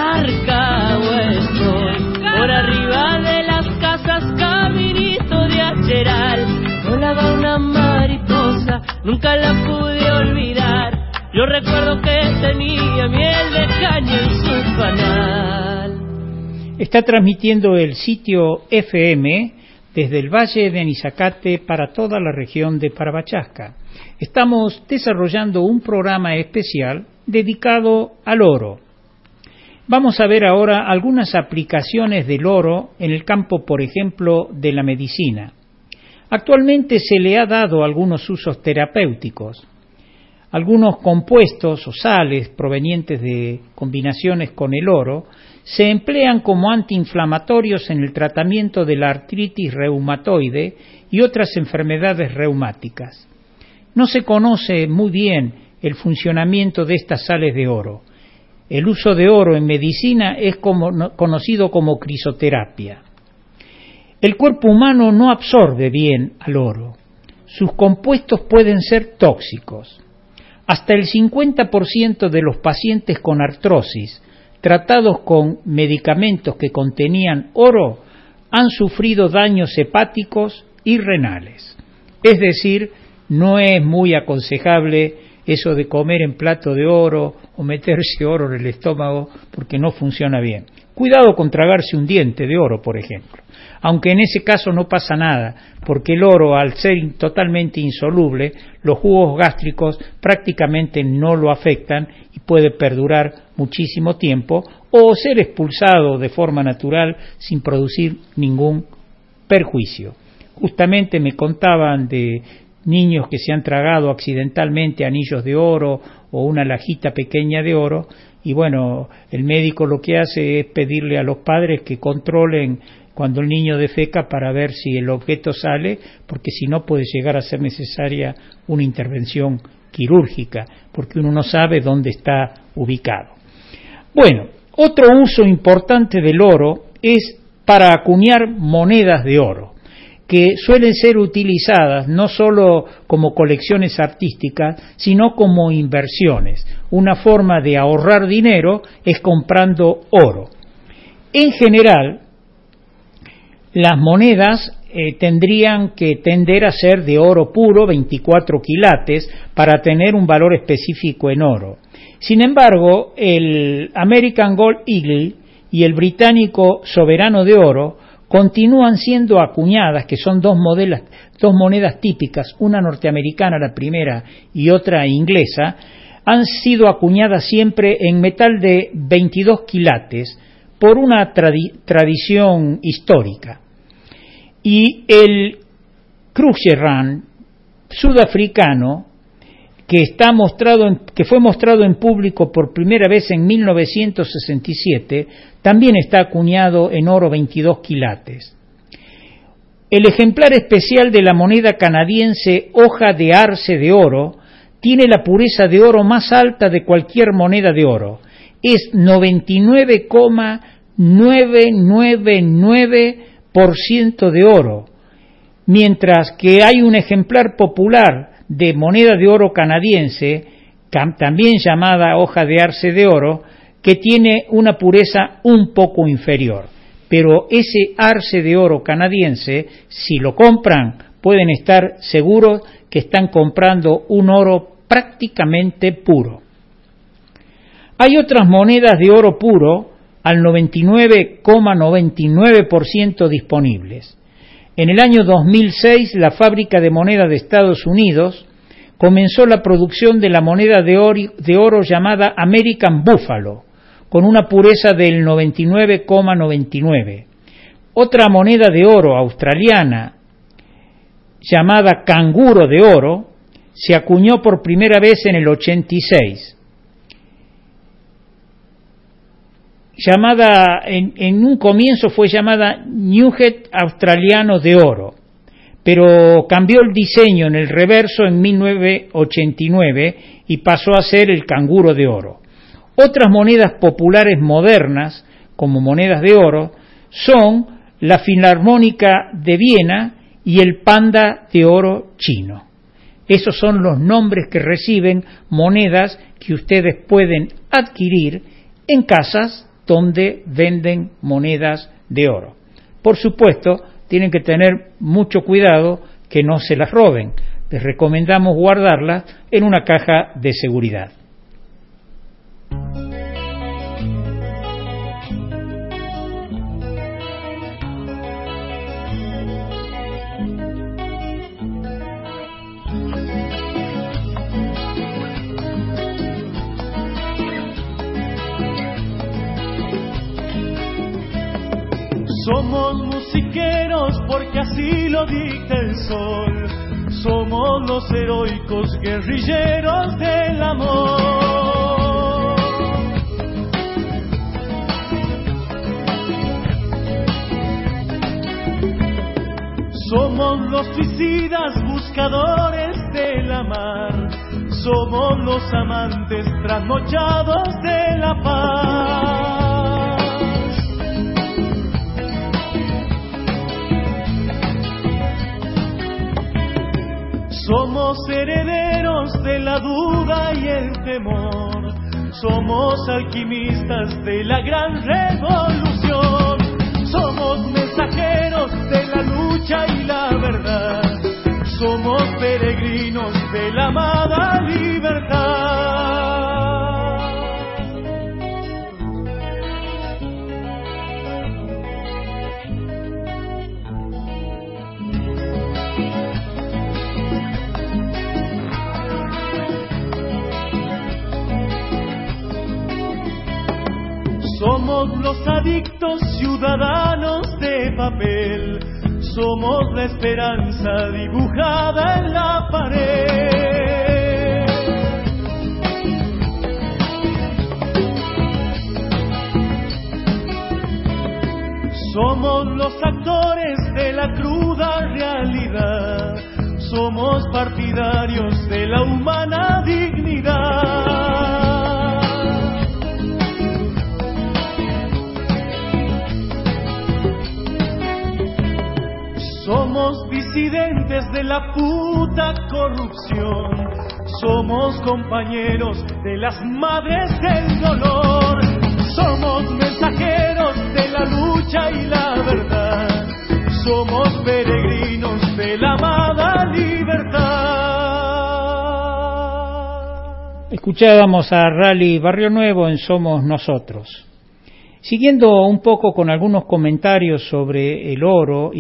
marcado estoy. Por arriba de las casas, caminito de acheral, volaba una mariposa, nunca la pude olvidar. Yo recuerdo que tenía miel de caña en su panal.
Está transmitiendo el sitio FM desde el Valle de Anizacate para toda la región de Parabachasca. Estamos desarrollando un programa especial dedicado al oro. Vamos a ver ahora algunas aplicaciones del oro en el campo, por ejemplo, de la medicina. Actualmente se le ha dado algunos usos terapéuticos. Algunos compuestos o sales provenientes de combinaciones con el oro se emplean como antiinflamatorios en el tratamiento de la artritis reumatoide y otras enfermedades reumáticas. No se conoce muy bien el funcionamiento de estas sales de oro. El uso de oro en medicina es conocido como crisoterapia. El cuerpo humano no absorbe bien al oro. Sus compuestos pueden ser tóxicos. Hasta el 50% de los pacientes con artrosis tratados con medicamentos que contenían oro han sufrido daños hepáticos y renales. Es decir, no es muy aconsejable eso de comer en plato de oro o meterse oro en el estómago porque no funciona bien. Cuidado con tragarse un diente de oro, por ejemplo. Aunque en ese caso no pasa nada, porque el oro, al ser totalmente insoluble, los jugos gástricos prácticamente no lo afectan y puede perdurar muchísimo tiempo o ser expulsado de forma natural sin producir ningún perjuicio. Justamente me contaban de niños que se han tragado accidentalmente anillos de oro o una lajita pequeña de oro, y bueno, el médico lo que hace es pedirle a los padres que controlen cuando el niño defeca para ver si el objeto sale, porque si no puede llegar a ser necesaria una intervención quirúrgica, porque uno no sabe dónde está ubicado. Bueno, otro uso importante del oro es para acuñar monedas de oro, que suelen ser utilizadas no solo como colecciones artísticas, sino como inversiones. Una forma de ahorrar dinero es comprando oro. En general, las monedas tendrían que tender a ser de oro puro, 24 quilates, para tener un valor específico en oro. Sin embargo, el American Gold Eagle y el británico Soberano de Oro continúan siendo acuñadas, que son dos monedas típicas, una norteamericana, la primera, y otra inglesa, han sido acuñadas siempre en metal de 22 quilates por una tradición histórica. Y el Krugerrand sudafricano, que fue mostrado en público por primera vez en 1967, también está acuñado en oro 22 quilates. El ejemplar especial de la moneda canadiense hoja de arce de oro tiene la pureza de oro más alta de cualquier moneda de oro. Es 99,999% de oro, mientras que hay un ejemplar popular de moneda de oro canadiense, también llamada hoja de arce de oro, que tiene una pureza un poco inferior. Pero ese arce de oro canadiense, si lo compran, pueden estar seguros que están comprando un oro prácticamente puro. Hay otras monedas de oro puro al 99,99% disponibles. En el año 2006, la fábrica de moneda de Estados Unidos comenzó la producción de la moneda de oro llamada American Buffalo, con una pureza del 99,99. Otra moneda de oro australiana, llamada Canguro de Oro, se acuñó por primera vez en el 86. En un comienzo fue llamada Nugget Australiano de Oro, pero cambió el diseño en el reverso en 1989 y pasó a ser el Canguro de Oro. Otras monedas populares modernas, como monedas de oro, son la Filarmónica de Viena y el Panda de oro chino. Esos son los nombres que reciben monedas que ustedes pueden adquirir en casas donde venden monedas de oro. Por supuesto, tienen que tener mucho cuidado que no se las roben. Les recomendamos guardarlas en una caja de seguridad.
Somos musiqueros porque así lo dicta el sol. Somos los heroicos guerrilleros del amor. Somos los suicidas buscadores de la mar. Somos los amantes trasnochados de la paz. Somos herederos de la duda y el temor. Somos alquimistas de la gran revolución. Somos mensajeros de la lucha y la verdad. Somos peregrinos de la amada libertad. Somos los adictos ciudadanos de papel. Somos la esperanza dibujada en la pared. Somos los actores de la cruda realidad. Somos partidarios de la humana dignidad. Somos disidentes de la puta corrupción. Somos compañeros de las madres del dolor. Somos mensajeros de la lucha y la verdad. Somos peregrinos de la amada libertad.
Escuchábamos a Rally Barrio Nuevo en Somos Nosotros. Siguiendo un poco con algunos comentarios sobre el oro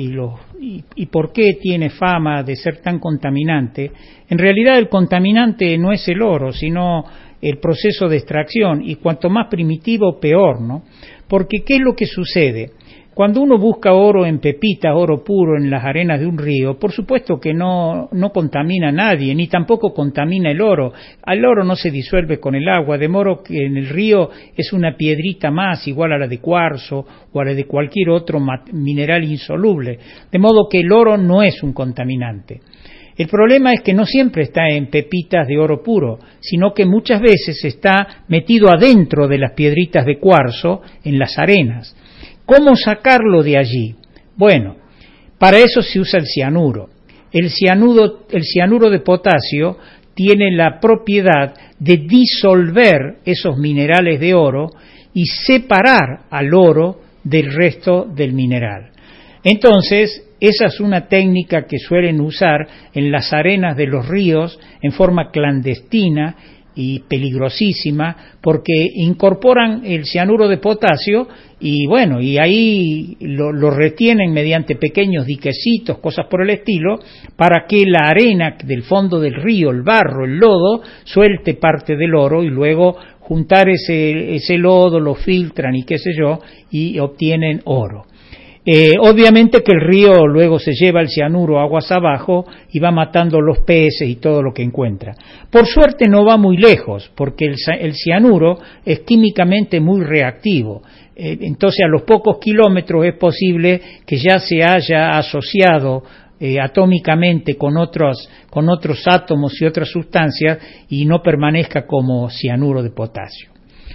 y por qué tiene fama de ser tan contaminante, en realidad el contaminante no es el oro, sino el proceso de extracción, y cuanto más primitivo, peor, ¿no? Porque ¿qué es lo que sucede? Cuando uno busca oro en pepitas, oro puro en las arenas de un río, por supuesto que no contamina a nadie, ni tampoco contamina el oro. El oro no se disuelve con el agua, de modo que en el río es una piedrita más, igual a la de cuarzo o a la de cualquier otro mineral insoluble. De modo que el oro no es un contaminante. El problema es que no siempre está en pepitas de oro puro, sino que muchas veces está metido adentro de las piedritas de cuarzo en las arenas. ¿Cómo sacarlo de allí? Bueno, para eso se usa el cianuro. El cianuro de potasio tiene la propiedad de disolver esos minerales de oro y separar al oro del resto del mineral. Entonces, esa es una técnica que suelen usar en las arenas de los ríos en forma clandestina y peligrosísima, porque incorporan el cianuro de potasio y bueno, y ahí lo retienen mediante pequeños diquecitos, cosas por el estilo, para que la arena del fondo del río, el barro, el lodo, suelte parte del oro y luego juntar ese lodo, lo filtran y qué sé yo, y obtienen oro. Obviamente que el río luego se lleva el cianuro aguas abajo y va matando los peces y todo lo que encuentra. Por suerte no va muy lejos, porque el cianuro es químicamente muy reactivo. Entonces a los pocos kilómetros es posible que ya se haya asociado atómicamente con otros átomos y otras sustancias y no permanezca como cianuro de potasio.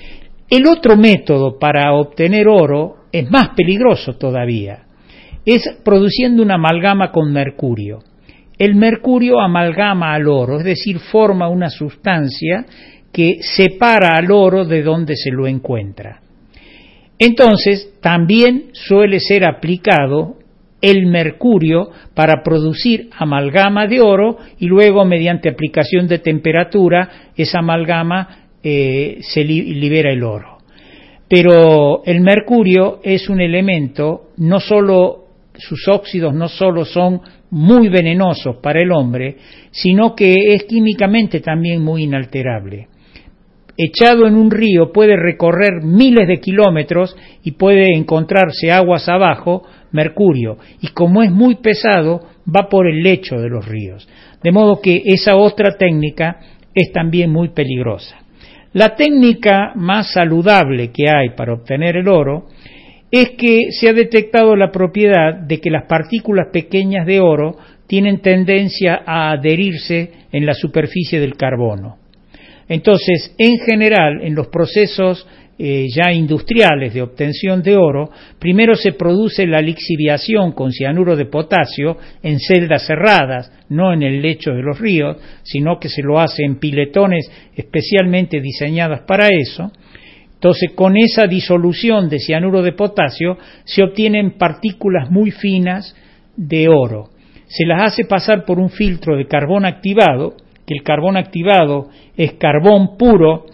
El otro método para obtener oro es más peligroso todavía, es produciendo una amalgama con mercurio. El mercurio amalgama al oro, es decir, forma una sustancia que separa al oro de donde se lo encuentra. Entonces, también suele ser aplicado el mercurio para producir amalgama de oro y luego, mediante aplicación de temperatura, esa amalgama se libera el oro. Pero el mercurio es un elemento, no solo sus óxidos no solo son muy venenosos para el hombre, sino que es químicamente también muy inalterable. Echado en un río puede recorrer miles de kilómetros y puede encontrarse aguas abajo mercurio, y como es muy pesado va por el lecho de los ríos, de modo que esa otra técnica es también muy peligrosa. La técnica más saludable que hay para obtener el oro es que se ha detectado la propiedad de que las partículas pequeñas de oro tienen tendencia a adherirse en la superficie del carbono. Entonces, en general, en los procesos ya industriales de obtención de oro, primero se produce la lixiviación con cianuro de potasio en celdas cerradas, no en el lecho de los ríos, sino que se lo hace en piletones especialmente diseñadas para eso. Entonces, con esa disolución de cianuro de potasio se obtienen partículas muy finas de oro. Se las hace pasar por un filtro de carbón activado, que el carbón activado es carbón puro,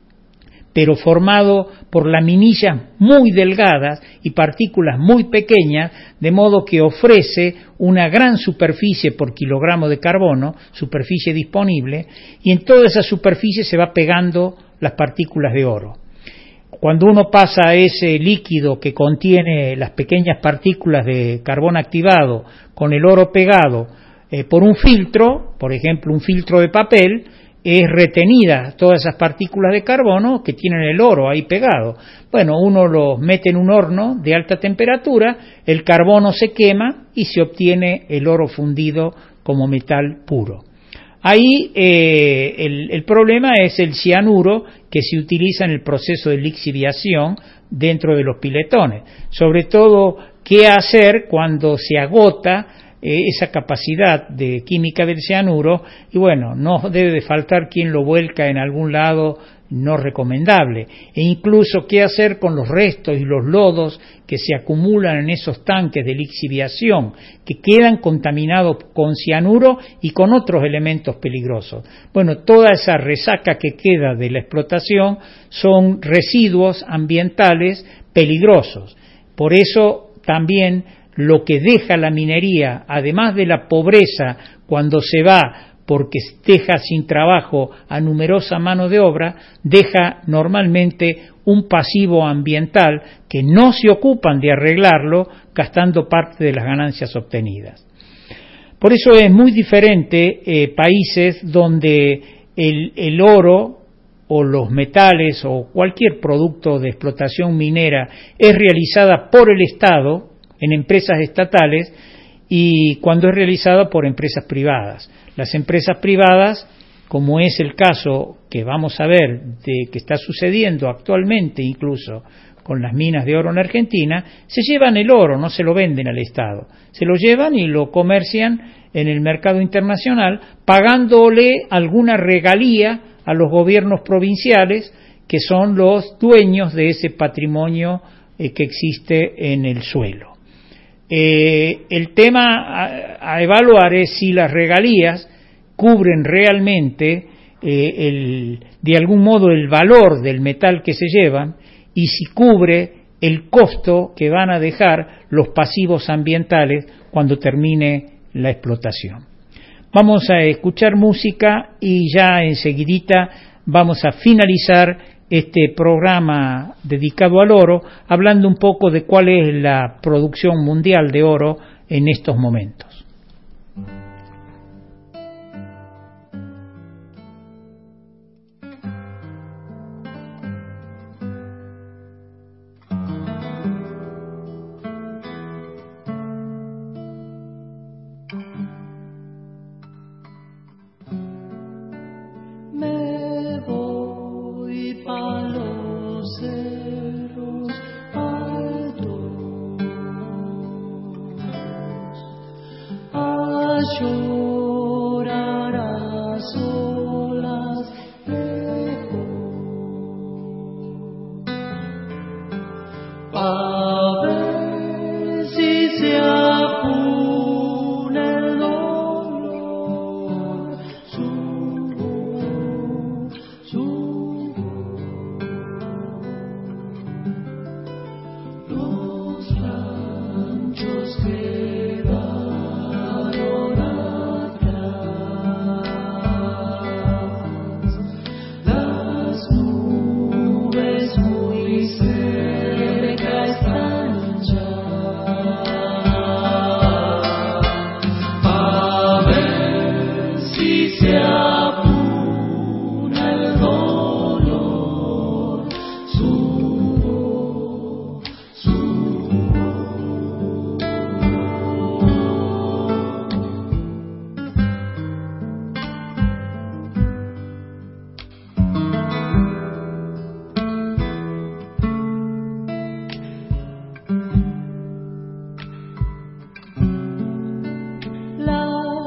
pero formado por laminillas muy delgadas y partículas muy pequeñas, de modo que ofrece una gran superficie por kilogramo de carbono, superficie disponible, y en toda esa superficie se va pegando las partículas de oro. Cuando uno pasa ese líquido que contiene las pequeñas partículas de carbón activado con el oro pegado por un filtro, por ejemplo un filtro de papel, es retenida todas esas partículas de carbono que tienen el oro ahí pegado. Bueno, uno los mete en un horno de alta temperatura, el carbono se quema y se obtiene el oro fundido como metal puro. Ahí el problema es el cianuro que se utiliza en el proceso de lixiviación dentro de los piletones. Sobre todo, qué hacer cuando se agota esa capacidad de química del cianuro, y bueno, no debe de faltar quien lo vuelca en algún lado no recomendable, e incluso qué hacer con los restos y los lodos que se acumulan en esos tanques de lixiviación, que quedan contaminados con cianuro y con otros elementos peligrosos. Bueno, toda esa resaca que queda de la explotación son residuos ambientales peligrosos. Por eso también lo que deja la minería, además de la pobreza cuando se va porque deja sin trabajo a numerosa mano de obra, deja normalmente un pasivo ambiental que no se ocupan de arreglarlo gastando parte de las ganancias obtenidas. Por eso es muy diferente países donde el oro o los metales o cualquier producto de explotación minera es realizada por el Estado en empresas estatales y cuando es realizada por empresas privadas. Las empresas privadas, como es el caso que vamos a ver de que está sucediendo actualmente incluso con las minas de oro en Argentina, se llevan el oro, no se lo venden al Estado, se lo llevan y lo comercian en el mercado internacional pagándole alguna regalía a los gobiernos provinciales que son los dueños de ese patrimonio que existe en el suelo. El tema a evaluar es si las regalías cubren realmente de algún modo el valor del metal que se llevan y si cubre el costo que van a dejar los pasivos ambientales cuando termine la explotación. Vamos a escuchar música y ya enseguidita vamos a finalizar este programa dedicado al oro, hablando un poco de cuál es la producción mundial de oro en estos momentos.
Me voy pa' los
llorar a solas lejos, a ver si se apuna el dolor. Subo, los ranchos quedaron atrás, las nubes muy cerca están ya. A ver si se apuna el dolor. Subo, la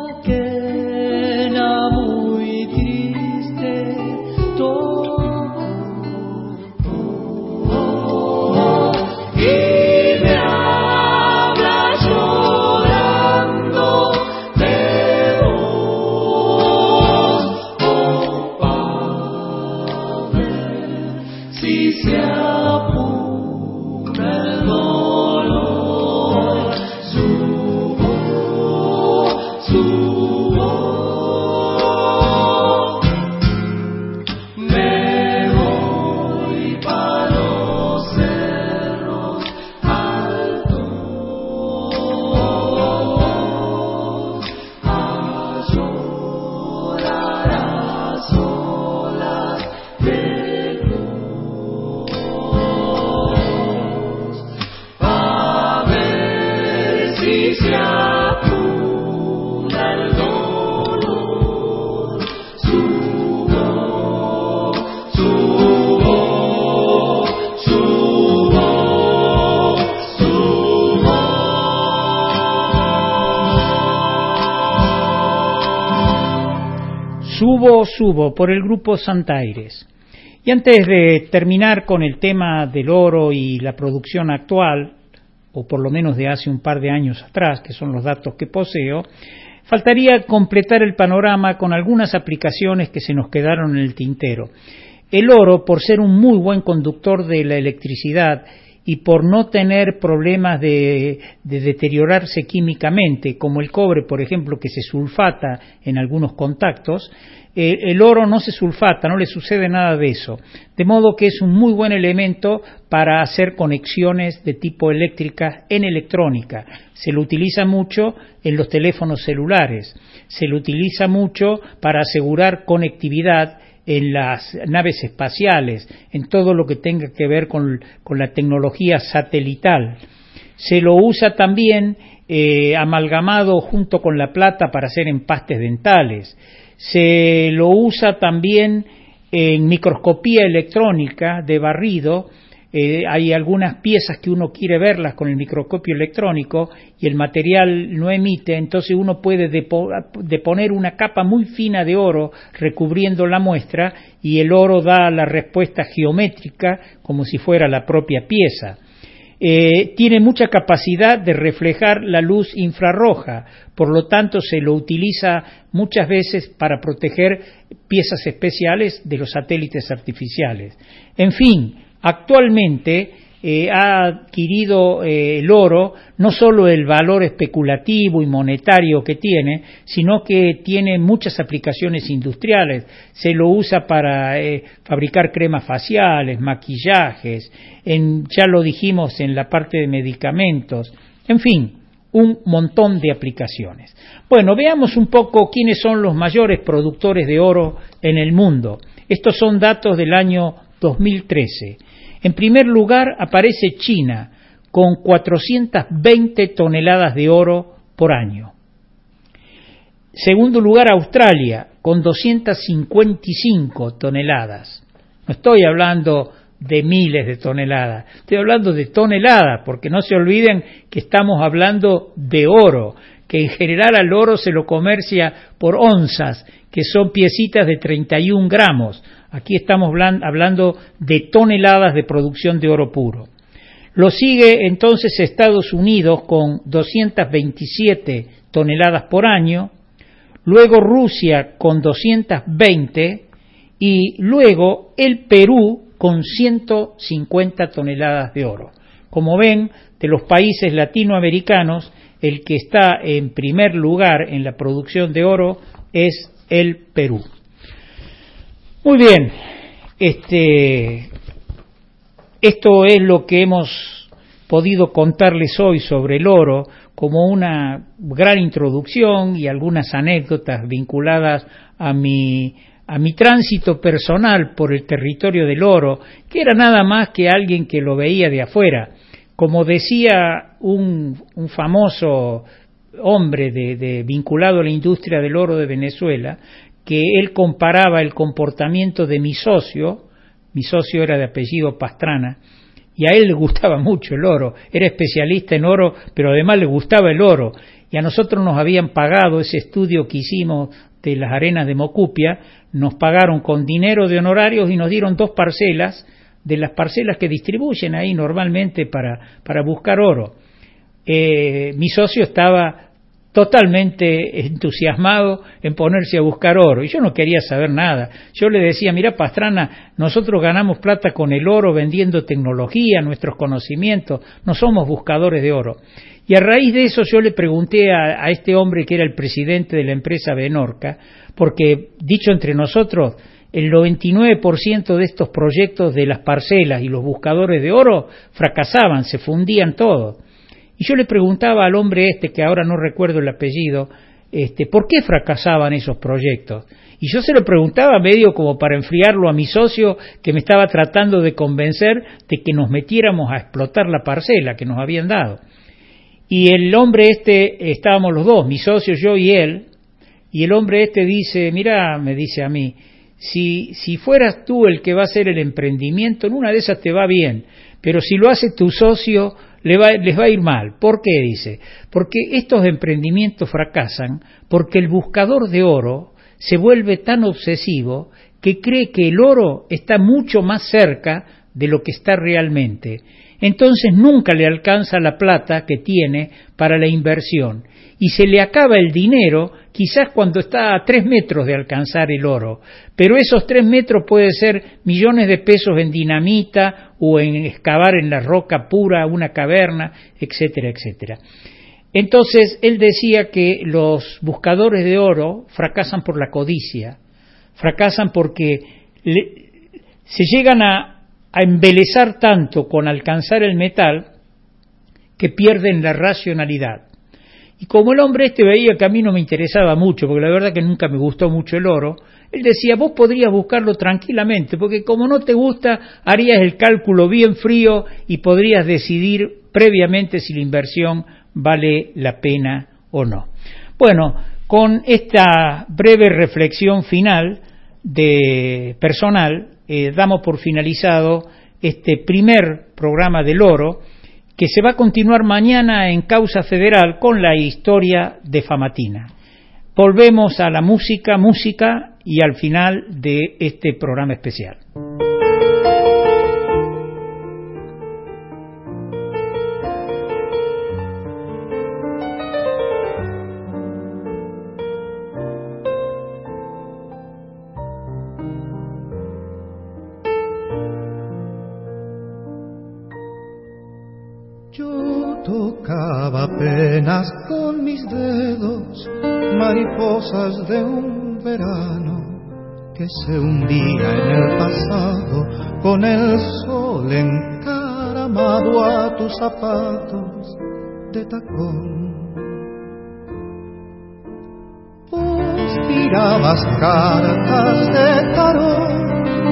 quena muy triste y me habla llorando de vos, padre, si se apura el dolor. Subo, me voy para los cerros altos a llorar a solas lejos, a ver si se apuna el dolor. Subo,
Subo por el grupo Santaires. Y antes de terminar con el tema del oro y la producción actual, o por lo menos de hace un par de años atrás, que son los datos que poseo, faltaría completar el panorama con algunas aplicaciones que se nos quedaron en el tintero. El oro, por ser un muy buen conductor de la electricidad y por no tener problemas de deteriorarse químicamente, como el cobre, por ejemplo, que se sulfata en algunos contactos, el oro no se sulfata, no le sucede nada de eso. De modo que es un muy buen elemento para hacer conexiones de tipo eléctrica en electrónica. Se lo utiliza mucho en los teléfonos celulares, se lo utiliza mucho para asegurar conectividad en las naves espaciales, en todo lo que tenga que ver con la tecnología satelital. Se lo usa también amalgamado junto con la plata para hacer empastes dentales. Se lo usa también en microscopía electrónica de barrido. Hay algunas piezas que uno quiere verlas con el microscopio electrónico y el material no emite, entonces uno puede deponer una capa muy fina de oro recubriendo la muestra y el oro da la respuesta geométrica como si fuera la propia pieza. Tiene mucha capacidad de reflejar la luz infrarroja, por lo tanto se lo utiliza muchas veces para proteger piezas especiales de los satélites artificiales. En fin, actualmente ha adquirido el oro no solo el valor especulativo y monetario que tiene, sino que tiene muchas aplicaciones industriales. Se lo usa para fabricar cremas faciales, maquillajes, ya lo dijimos en la parte de medicamentos, en fin, un montón de aplicaciones. Bueno, veamos un poco quiénes son los mayores productores de oro en el mundo. Estos son datos del año 2013. En primer lugar aparece China, con 420 toneladas de oro por año. Segundo lugar, Australia, con 255 toneladas. No estoy hablando de miles de toneladas, estoy hablando de toneladas, porque no se olviden que estamos hablando de oro, que en general al oro se lo comercia por onzas, que son piecitas de 31 gramos. Aquí estamos hablando de toneladas de producción de oro puro. Lo sigue entonces Estados Unidos con 227 toneladas por año, luego Rusia con 220 y luego el Perú con 150 toneladas de oro. Como ven, de los países latinoamericanos, el que está en primer lugar en la producción de oro es el Perú. Muy bien, esto es lo que hemos podido contarles hoy sobre el oro, como una gran introducción y algunas anécdotas vinculadas a mi tránsito personal por el territorio del oro, que era nada más que alguien que lo veía de afuera. Como decía un famoso hombre vinculado a la industria del oro de Venezuela, que él comparaba el comportamiento de mi socio era de apellido Pastrana, y a él le gustaba mucho el oro, era especialista en oro, pero además le gustaba el oro, y a nosotros nos habían pagado ese estudio que hicimos de las arenas de Mocupia, nos pagaron con dinero de honorarios y nos dieron 2 parcelas, de las parcelas que distribuyen ahí normalmente para buscar oro. Mi socio estaba totalmente entusiasmado en ponerse a buscar oro, y yo no quería saber nada. Yo le decía, mira Pastrana, nosotros ganamos plata con el oro vendiendo tecnología, nuestros conocimientos, no somos buscadores de oro. Y a raíz de eso yo le pregunté a este hombre que era el presidente de la empresa Benorca, porque dicho entre nosotros, el 99% de estos proyectos de las parcelas y los buscadores de oro fracasaban, se fundían todos. Y yo le preguntaba al hombre que ahora no recuerdo el apellido, ¿por qué fracasaban esos proyectos? Y yo se lo preguntaba medio como para enfriarlo a mi socio, que me estaba tratando de convencer de que nos metiéramos a explotar la parcela que nos habían dado. Y el hombre estábamos los dos, mi socio, yo y él, y el hombre dice, mira, me dice a mí, si fueras tú el que va a hacer el emprendimiento, en una de esas te va bien, pero si lo hace tu socio, les va a ir mal. ¿Por qué? Dice, porque estos emprendimientos fracasan porque el buscador de oro se vuelve tan obsesivo que cree que el oro está mucho más cerca de lo que está realmente. Entonces nunca le alcanza la plata que tiene para la inversión y se le acaba el dinero quizás cuando está a 3 metros de alcanzar el oro, pero esos 3 metros puede ser millones de pesos en dinamita o en excavar en la roca pura una caverna, etcétera, etcétera. Entonces él decía que los buscadores de oro fracasan por la codicia, fracasan porque se llegan a embelesar tanto con alcanzar el metal que pierden la racionalidad. Y como el hombre veía que a mí no me interesaba mucho, porque la verdad que nunca me gustó mucho el oro, él decía, vos podrías buscarlo tranquilamente, porque como no te gusta, harías el cálculo bien frío y podrías decidir previamente si la inversión vale la pena o no. Bueno, con esta breve reflexión final personal, damos por finalizado este primer programa del oro, que se va a continuar mañana en Causa Federal con la historia de Famatina. Volvemos a la música y al final de este programa especial.
Apenas con mis dedos mariposas de un verano que se hundía en el pasado con el sol encaramado a tus zapatos de tacón. Vos tirabas cartas de tarot,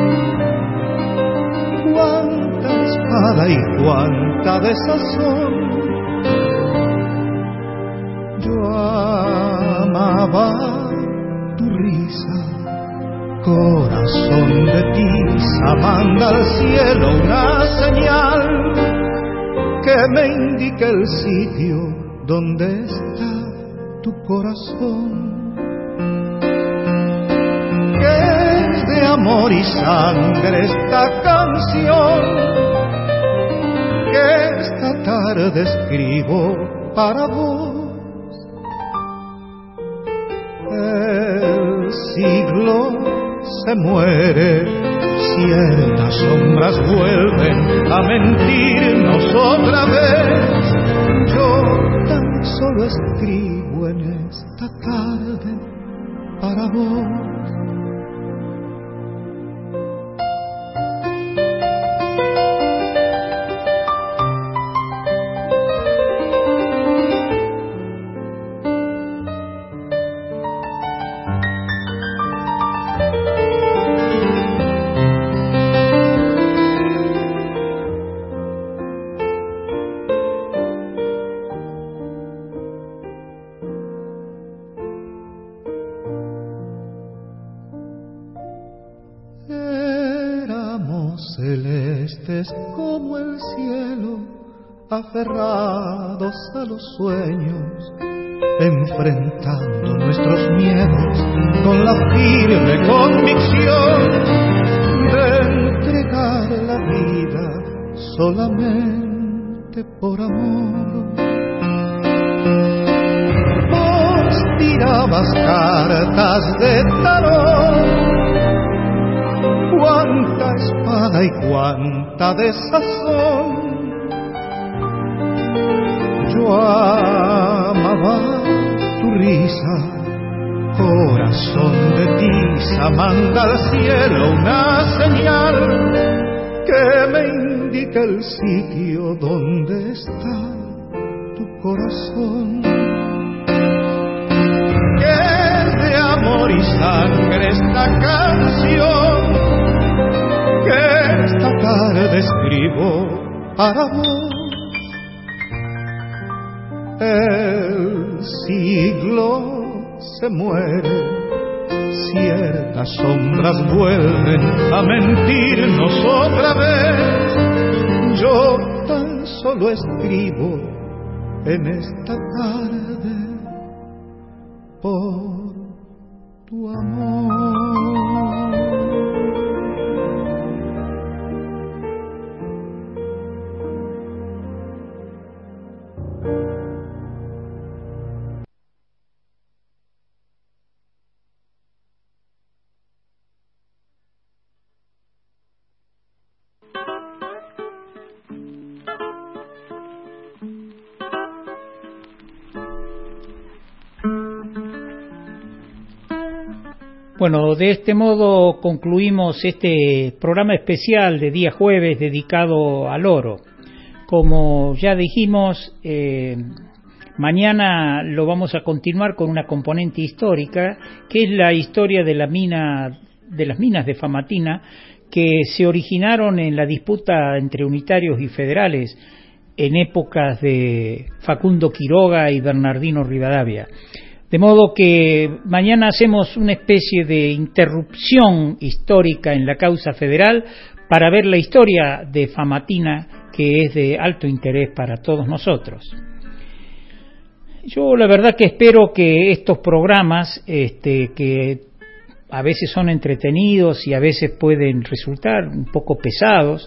cuánta espada y cuánta desazón. Yo amaba tu risa, corazón de tiza, manda al cielo una señal que me indique el sitio donde está tu corazón. Que de amor y sangre esta canción que esta tarde escribo para vos. El siglo se muere, ciertas sombras vuelven a mentirnos otra vez. Yo tan solo escribo en esta tarde para vos. Como el cielo, aferrados a los sueños, enfrentando nuestros miedos con la firme convicción de entregar la vida solamente por amor. Vos tirabas cartas de tarot, cuánta espada y cuánta desazón. Yo amaba tu risa, corazón de tiza, manda al cielo una señal que me indica el sitio donde está tu corazón. Que de amor y sangre esta canción que esta tarde escribo para vos. El siglo se muere, ciertas sombras vuelven a mentirnos otra vez. Yo tan solo escribo en esta tarde por tu amor.
Bueno, de este modo concluimos este programa especial de día jueves dedicado al oro. Como ya dijimos, mañana lo vamos a continuar con una componente histórica, que es la historia de las minas de Famatina, que se originaron en la disputa entre unitarios y federales en épocas de Facundo Quiroga y Bernardino Rivadavia. De modo que mañana hacemos una especie de interrupción histórica en la causa federal para ver la historia de Famatina, que es de alto interés para todos nosotros. Yo la verdad que espero que estos programas, que a veces son entretenidos y a veces pueden resultar un poco pesados,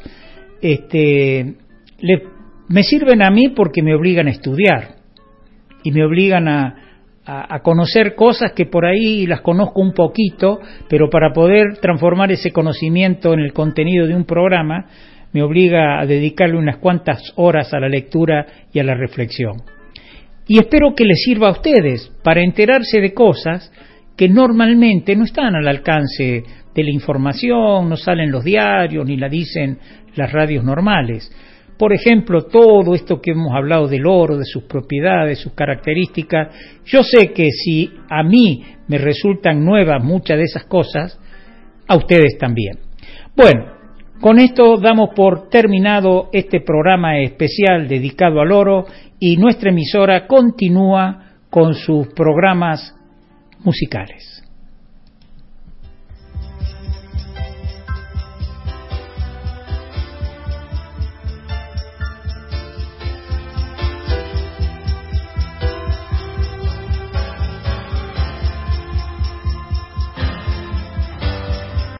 me sirven a mí porque me obligan a estudiar y me obligan a conocer cosas que por ahí las conozco un poquito, pero para poder transformar ese conocimiento en el contenido de un programa me obliga a dedicarle unas cuantas horas a la lectura y a la reflexión. Y espero que les sirva a ustedes para enterarse de cosas que normalmente no están al alcance de la información, no salen los diarios ni la dicen las radios normales. Por ejemplo, todo esto que hemos hablado del oro, de sus propiedades, sus características, yo sé que si a mí me resultan nuevas muchas de esas cosas, a ustedes también. Bueno, con esto damos por terminado este programa especial dedicado al oro y nuestra emisora continúa con sus programas musicales.